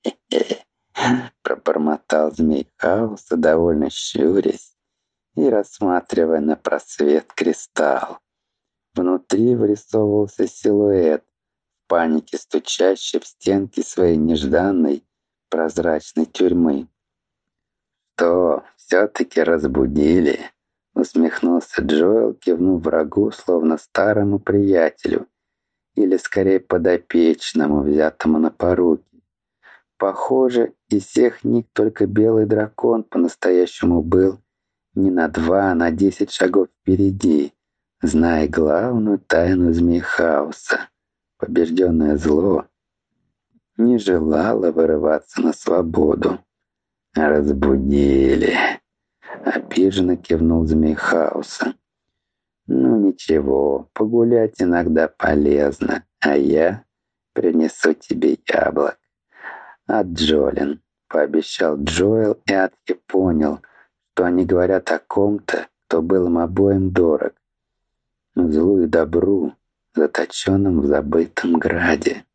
Пробормотал змей хаоса, довольно щурясь и рассматривая на просвет кристалл. Внутри вырисовывался силуэт, в панике стучащий в стенки своей нежданной прозрачной тюрьмы. «Что, все-таки разбудили?» — усмехнулся Джоэл, кивнув врагу, словно старому приятелю, или скорее подопечному, взятому на поруки. Похоже, из всех них только белый дракон по-настоящему был не на 2, а на 10 шагов впереди, зная главную тайну змей хаоса. Побежденное зло не желало вырываться на свободу. «Разбудили!» — обиженно кивнул змей хаоса. «Ну ничего, погулять иногда полезно, а я принесу тебе яблок». «А Джолин», — пообещал Джоэл, и Атки понял, что они говорят о ком-то, кто был им обоим дорог. Злу и добру, заточенным в забытом граде.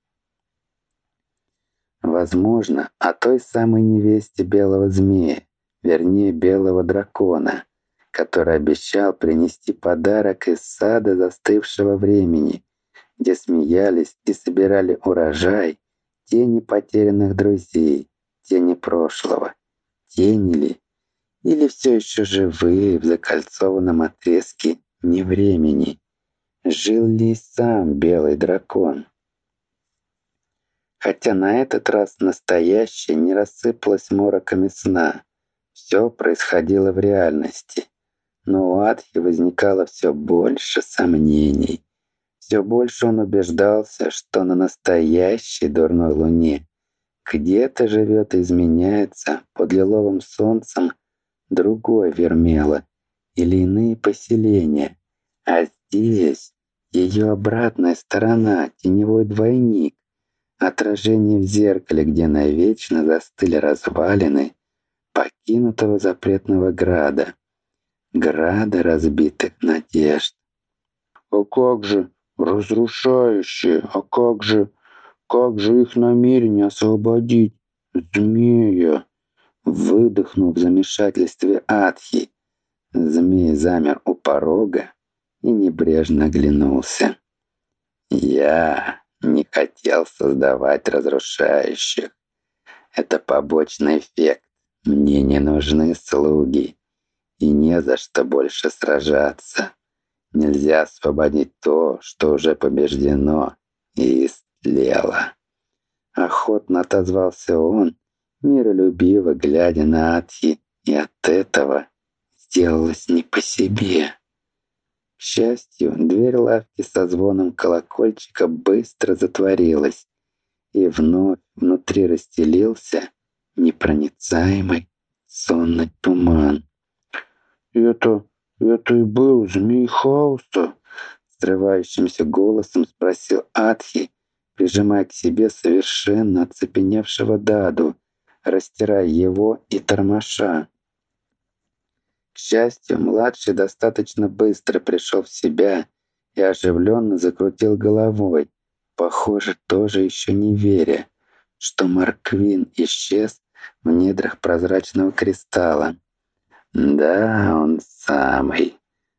Возможно, о той самой невесте белого змея, вернее белого дракона, который обещал принести подарок из сада застывшего времени, где смеялись и собирали урожай тени потерянных друзей, тени прошлого, тени ли, или все еще живые в закольцованном отрезке не времени. Жил ли сам белый дракон? Хотя на этот раз настоящее не рассыпалось мороками сна. Все происходило в реальности. Но у Атхи возникало все больше сомнений. Все больше он убеждался, что на настоящей дурной луне где-то живет и изменяется под лиловым солнцем другое Вермела или иные поселения. А здесь ее обратная сторона, теневой двойник, отражение в зеркале, где навечно застыли развалины покинутого запретного града, града разбитых надежд. А как же разрушающие, как же их намерение освободить змея? Выдохнув в замешательстве Атхи, змей замер у порога и небрежно оглянулся. «Я не хотел создавать разрушающих. Это побочный эффект. Мне не нужны слуги, и не за что больше сражаться. Нельзя освободить то, что уже побеждено и истлело». Охотно отозвался он, миролюбиво глядя на Атхи, и от этого сделалось не по себе. К счастью, дверь лавки со звоном колокольчика быстро затворилась, и вновь внутри расстелился непроницаемый сонный туман. Это и был змей хаоса? Срывающимся голосом спросил Атхи, прижимая к себе совершенно оцепеневшего Даду, растирая его и тормоша. К счастью, младший достаточно быстро пришел в себя и оживленно закрутил головой, похоже, тоже еще не веря, что Марквин исчез в недрах прозрачного кристалла. «Да, он самый»,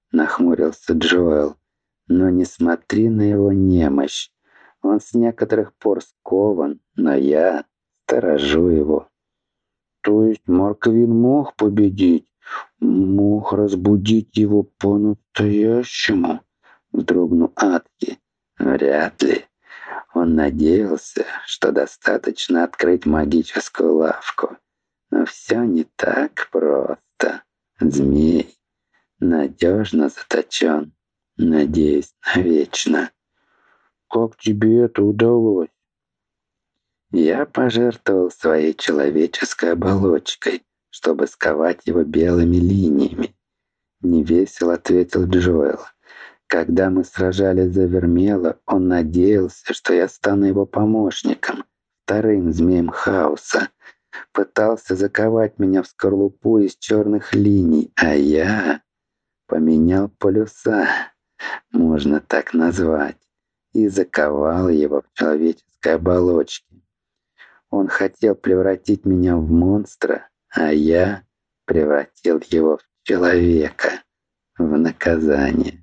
нахмурился Джоэл. «Но не смотри на его немощь. Он с некоторых пор скован, но я сторожу его». То есть Марквин мог победить? Мог разбудить его по-настоящему? Вздрогнул Атки. Вряд ли. Он надеялся, что достаточно открыть магическую лавку. Но все не так просто. Змей надежно заточен. Надеюсь, навечно. Как тебе это удалось? Я пожертвовал своей человеческой оболочкой, чтобы сковать его белыми линиями. Невесело ответил Джоэл. Когда мы сражались за Вермела, он надеялся, что я стану его помощником, вторым змеем хаоса. Пытался заковать меня в скорлупу из черных линий, а я поменял полюса, можно так назвать, и заковал его в человеческой оболочке. Он хотел превратить меня в монстра, а я превратил его в человека, в наказание.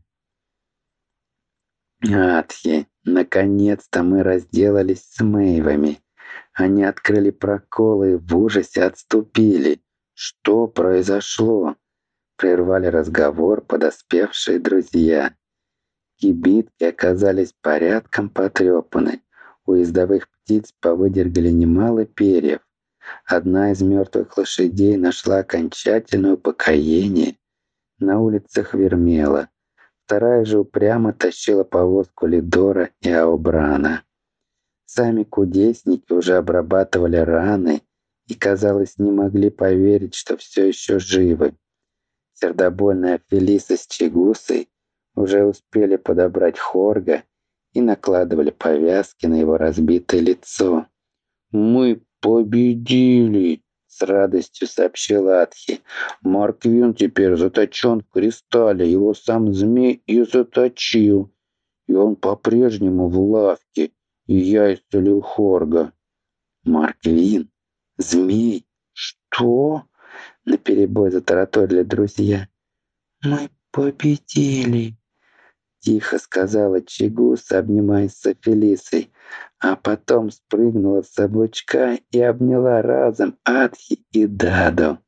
Атхи, наконец-то мы разделались с Мэйвами. Они открыли проколы и в ужасе отступили. Что произошло? Прервали разговор подоспевшие друзья. Кибитки оказались порядком потрепаны. У ездовых птиц повыдергали немало перьев. Одна из мертвых лошадей нашла окончательное упокоение на улицах Вермела. Вторая же упрямо тащила повозку Лидора и Аубрана. Сами кудесники уже обрабатывали раны и, казалось, не могли поверить, что все еще живы. Сердобольная Фелиса с Чигусой уже успели подобрать Хорга и накладывали повязки на его разбитое лицо. «Мы победили!» — с радостью сообщил Атхи. «Марквин теперь заточен в кристалле, его сам змей и заточил. И он по-прежнему в лавке, и я исцелил Хорга». «Марквин? Змей? Что?» — наперебой затараторили друзья. «Мы победили!» — тихо сказала Чигуса, обнимаясь с Фелисой, а потом спрыгнула с облучка и обняла разом Атхи и Даду.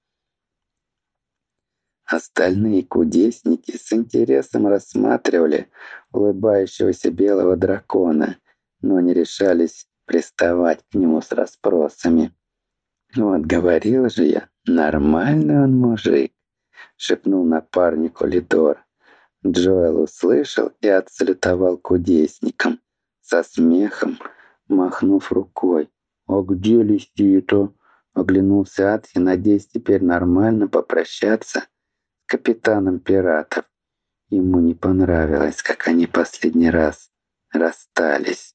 Остальные кудесники с интересом рассматривали улыбающегося белого дракона, но не решались приставать к нему с расспросами. «Вот говорил же я, нормальный он мужик», — шепнул напарнику Лидор. Джоэл услышал и отсалютовал кудесникам, со смехом махнув рукой. «А где Лисита?» — оглянулся Атхи, надеясь теперь нормально попрощаться с капитаном пиратов. Ему не понравилось, как они последний раз расстались.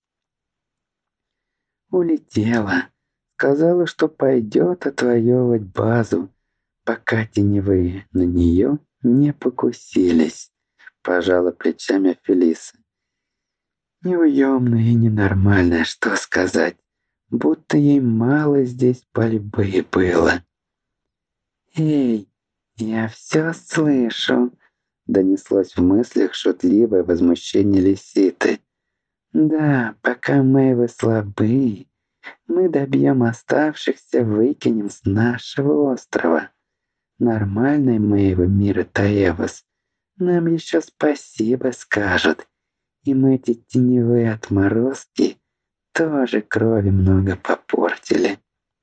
«Улетела. Сказала, что пойдет отвоевывать базу, пока теневые на нее не покусились», — пожала плечами Фелиса. «Неуемная и ненормальная, что сказать, будто ей мало здесь пальбы было». «Эй, я все слышу», — донеслось в мыслях шутливое возмущение Лиситы. «Да, пока Мэйвы слабы, мы добьем оставшихся, выкинем с нашего острова. Нормальные Мэйвы мира Таевос нам еще спасибо скажут. Им эти теневые отморозки тоже крови много попортили».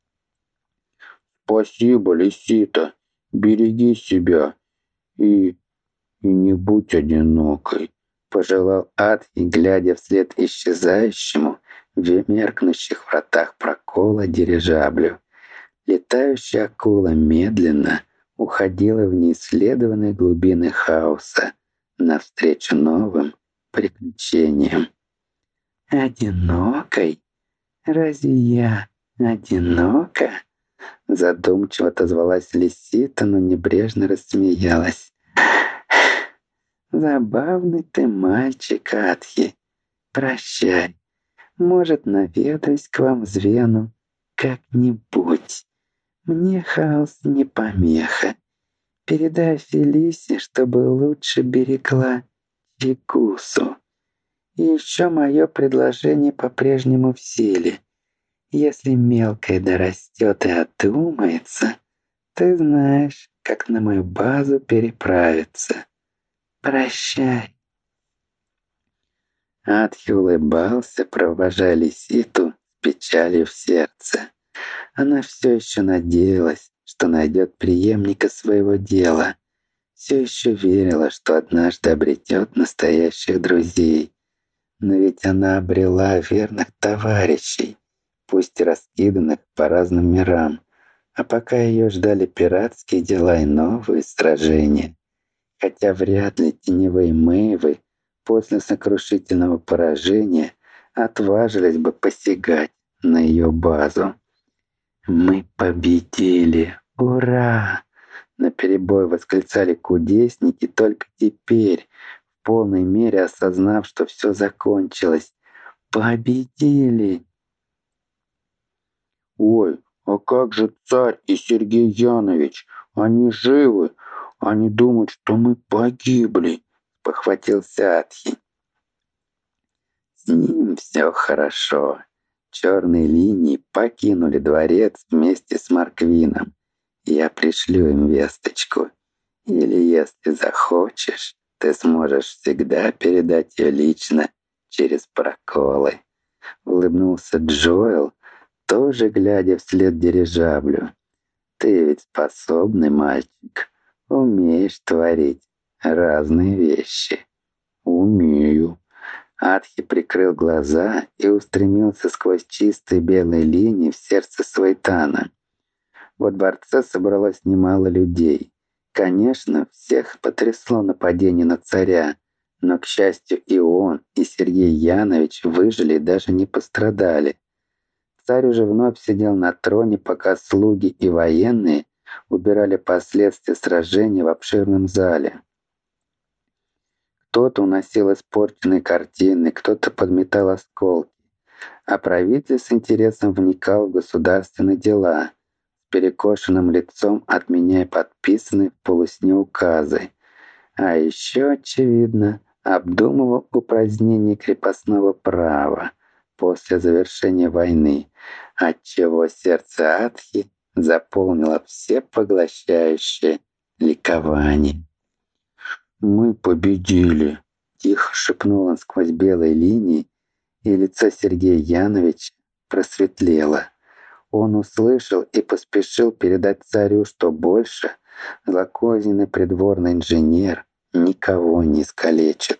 «Спасибо, Лисита. Береги себя и не будь одинокой», — пожелал Атхи, глядя вслед исчезающему в меркнущих вратах прокола дирижаблю. Летающая акула медленно уходила в неисследованные глубины хаоса навстречу новым приключениям. «Одинокой? Разве я одинока?» Задумчиво отозвалась Лисита, но небрежно рассмеялась. «Забавный ты мальчик, Атхи. Прощай. Может, наведаюсь к вам в Звену как-нибудь. Мне хаос не помеха. Передай Фелисе, чтобы лучше берегла Чигусу. И еще мое предложение по-прежнему в силе. Если мелкая дорастет и одумается, ты знаешь, как на мою базу переправиться. Прощай. Атхи улыбался, провожая Лиситу с печалью в сердце. Она все еще надеялась, что найдет преемника своего дела. Все еще верила, что однажды обретет настоящих друзей. Но ведь она обрела верных товарищей, пусть и раскиданных по разным мирам. А пока ее ждали пиратские дела и новые сражения. Хотя вряд ли теневые Мэйвы после сокрушительного поражения отважились бы посягать на ее базу. «Мы победили! Ура!» Наперебой восклицали кудесники только теперь, в полной мере осознав, что все закончилось. «Победили!» «Ой, а как же царь и Сергей Янович? Они живы? Они думают, что мы погибли», — похватился Атхи. «С ним все хорошо. Черные линии покинули дворец вместе с Марквином. Я пришлю им весточку. Или, если захочешь, ты сможешь всегда передать ее лично через проколы». Улыбнулся Джоэл, тоже глядя вслед дирижаблю. «Ты ведь способный мальчик. Умеешь творить разные вещи». «Умею». Атхи прикрыл глаза и устремился сквозь чистые белые линии в сердце Свайтана. Во дворце собралось немало людей. Конечно, всех потрясло нападение на царя, но, к счастью, и он, и Сергей Янович выжили и даже не пострадали. Царь уже вновь сидел на троне, пока слуги и военные убирали последствия сражения в обширном зале. Кто-то уносил испорченные картины, кто-то подметал осколки, а правитель с интересом вникал в государственные дела, с перекошенным лицом отменяя подписанные в полусне указы. А еще, очевидно, обдумывал упразднение крепостного права после завершения войны, отчего сердце Атхи заполнило всепоглощающее ликование. «Мы победили», — тихо шепнул он сквозь белые линии, и лицо Сергея Яновича просветлело. Он услышал и поспешил передать царю, что больше злокозненный придворный инженер никого не искалечит.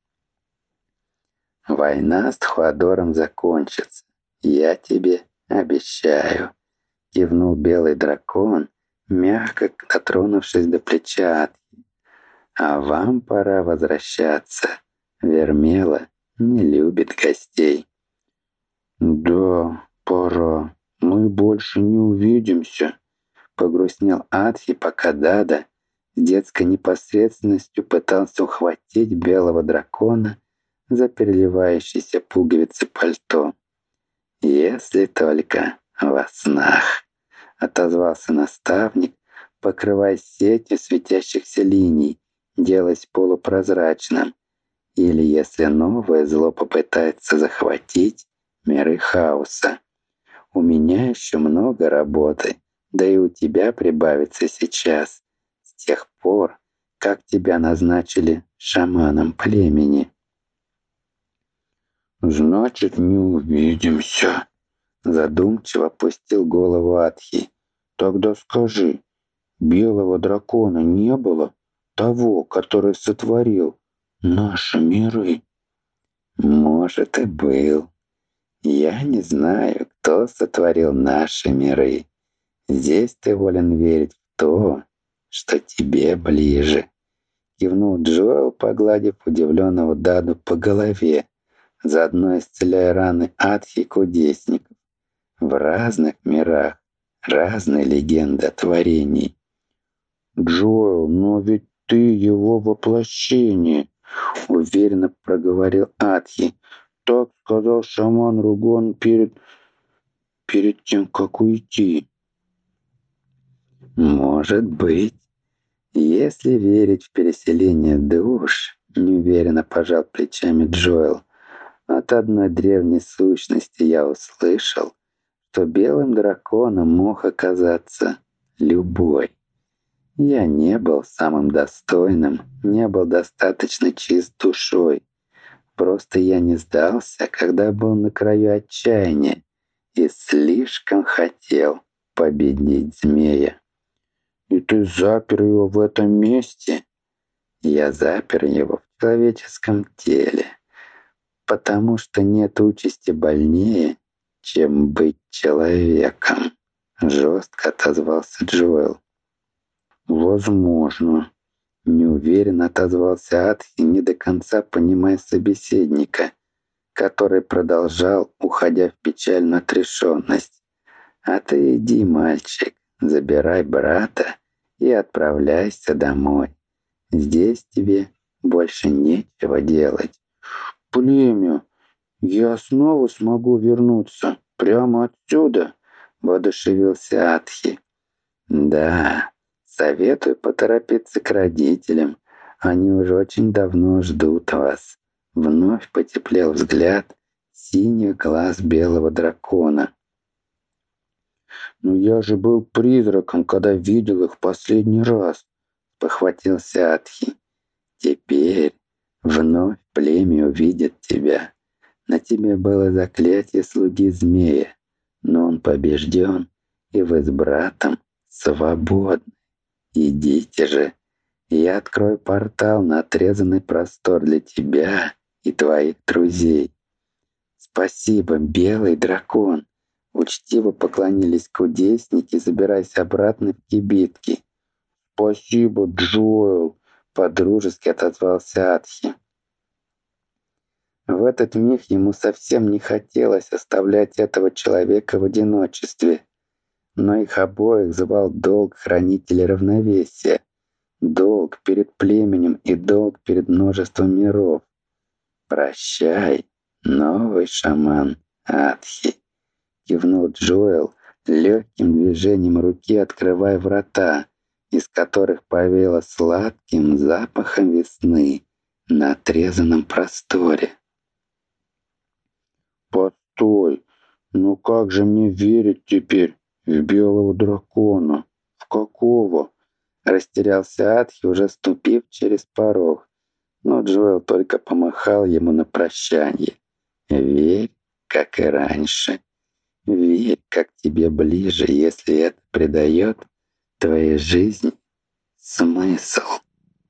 «Война с Тхуадором закончится, я тебе обещаю», — кивнул белый дракон, мягко дотронувшись до плеча Атхи. «А вам пора возвращаться. Вермела не любит гостей». «Да, пора. Мы больше не увидимся», — погрустнел Атхи, пока Дада с детской непосредственностью пытался ухватить белого дракона за переливающиеся пуговицы пальто. «Если только во снах», — отозвался наставник, покрывая сетью светящихся линий, делаясь полупрозрачным, или если новое зло попытается захватить миры хаоса. У меня еще много работы, да и у тебя прибавится сейчас, с тех пор, как тебя назначили шаманом племени». «Значит, не увидимся», — задумчиво опустил голову Атхи. «Тогда скажи, белого дракона не было? Того, который сотворил наши миры?» «Может, и был. Я не знаю, кто сотворил наши миры. Здесь ты волен верить в то, что тебе ближе», — кивнул Джоэл, погладив удивленного Даду по голове, заодно исцеляя раны Атхи кудесников. В разных мирах разные легенды о творении. «Джоэл, но ведь ты его воплощение», — уверенно проговорил Атхи. «Так сказал шаман Ругон перед тем, как уйти». «Может быть. Если верить в переселение душ, неуверенно пожал плечами Джоэл. От одной древней сущности я услышал, что белым драконом мог оказаться любой. Я не был самым достойным, не был достаточно чист душой. Просто я не сдался, когда был на краю отчаяния и слишком хотел победить змея. И ты запер его в этом месте? Я запер его в человеческом теле, потому что нет участи больнее, чем быть человеком. Жестко отозвался Джоэл. Возможно. Неуверенно отозвался Атхи, не до конца понимая собеседника, который продолжал, уходя в печальную отрешенность. «А ты иди, мальчик, забирай брата и отправляйся домой. Здесь тебе больше нечего делать». Племя, я снова смогу вернуться прямо отсюда? Воодушевился Атхи. «Да, советую поторопиться к родителям. Они уже очень давно ждут вас». Вновь потеплел взгляд синих глаз белого дракона. Но я же был призраком, когда видел их в последний раз. Похватился Атхи. «Теперь вновь племя увидит тебя. На тебе было заклятие слуги змея, но он побежден, и вы с братом свободны. Идите же, я открою портал на отрезанный простор для тебя и твоих друзей». «Спасибо, белый дракон!» Учтиво поклонились кудесники, забираясь обратно в кибитки. «Спасибо, Джоэл!» — подружески отозвался Атхи. В этот миг ему совсем не хотелось оставлять этого человека в одиночестве, но их обоих звал долг хранителя равновесия, долг перед племенем и долг перед множеством миров. «Прощай, новый шаман Атхи!» — кивнул Джоэл, легким движением руки открывая врата, из которых повеяло сладким запахом весны на отрезанном просторе. «Постой, ну как же мне верить теперь в белого дракона? В какого?» Растерялся Атхи, уже ступив через порог, но Джоэл только помахал ему на прощание. «Верь, как и раньше. Верь, как тебе ближе, если это придает твоей жизни смысл».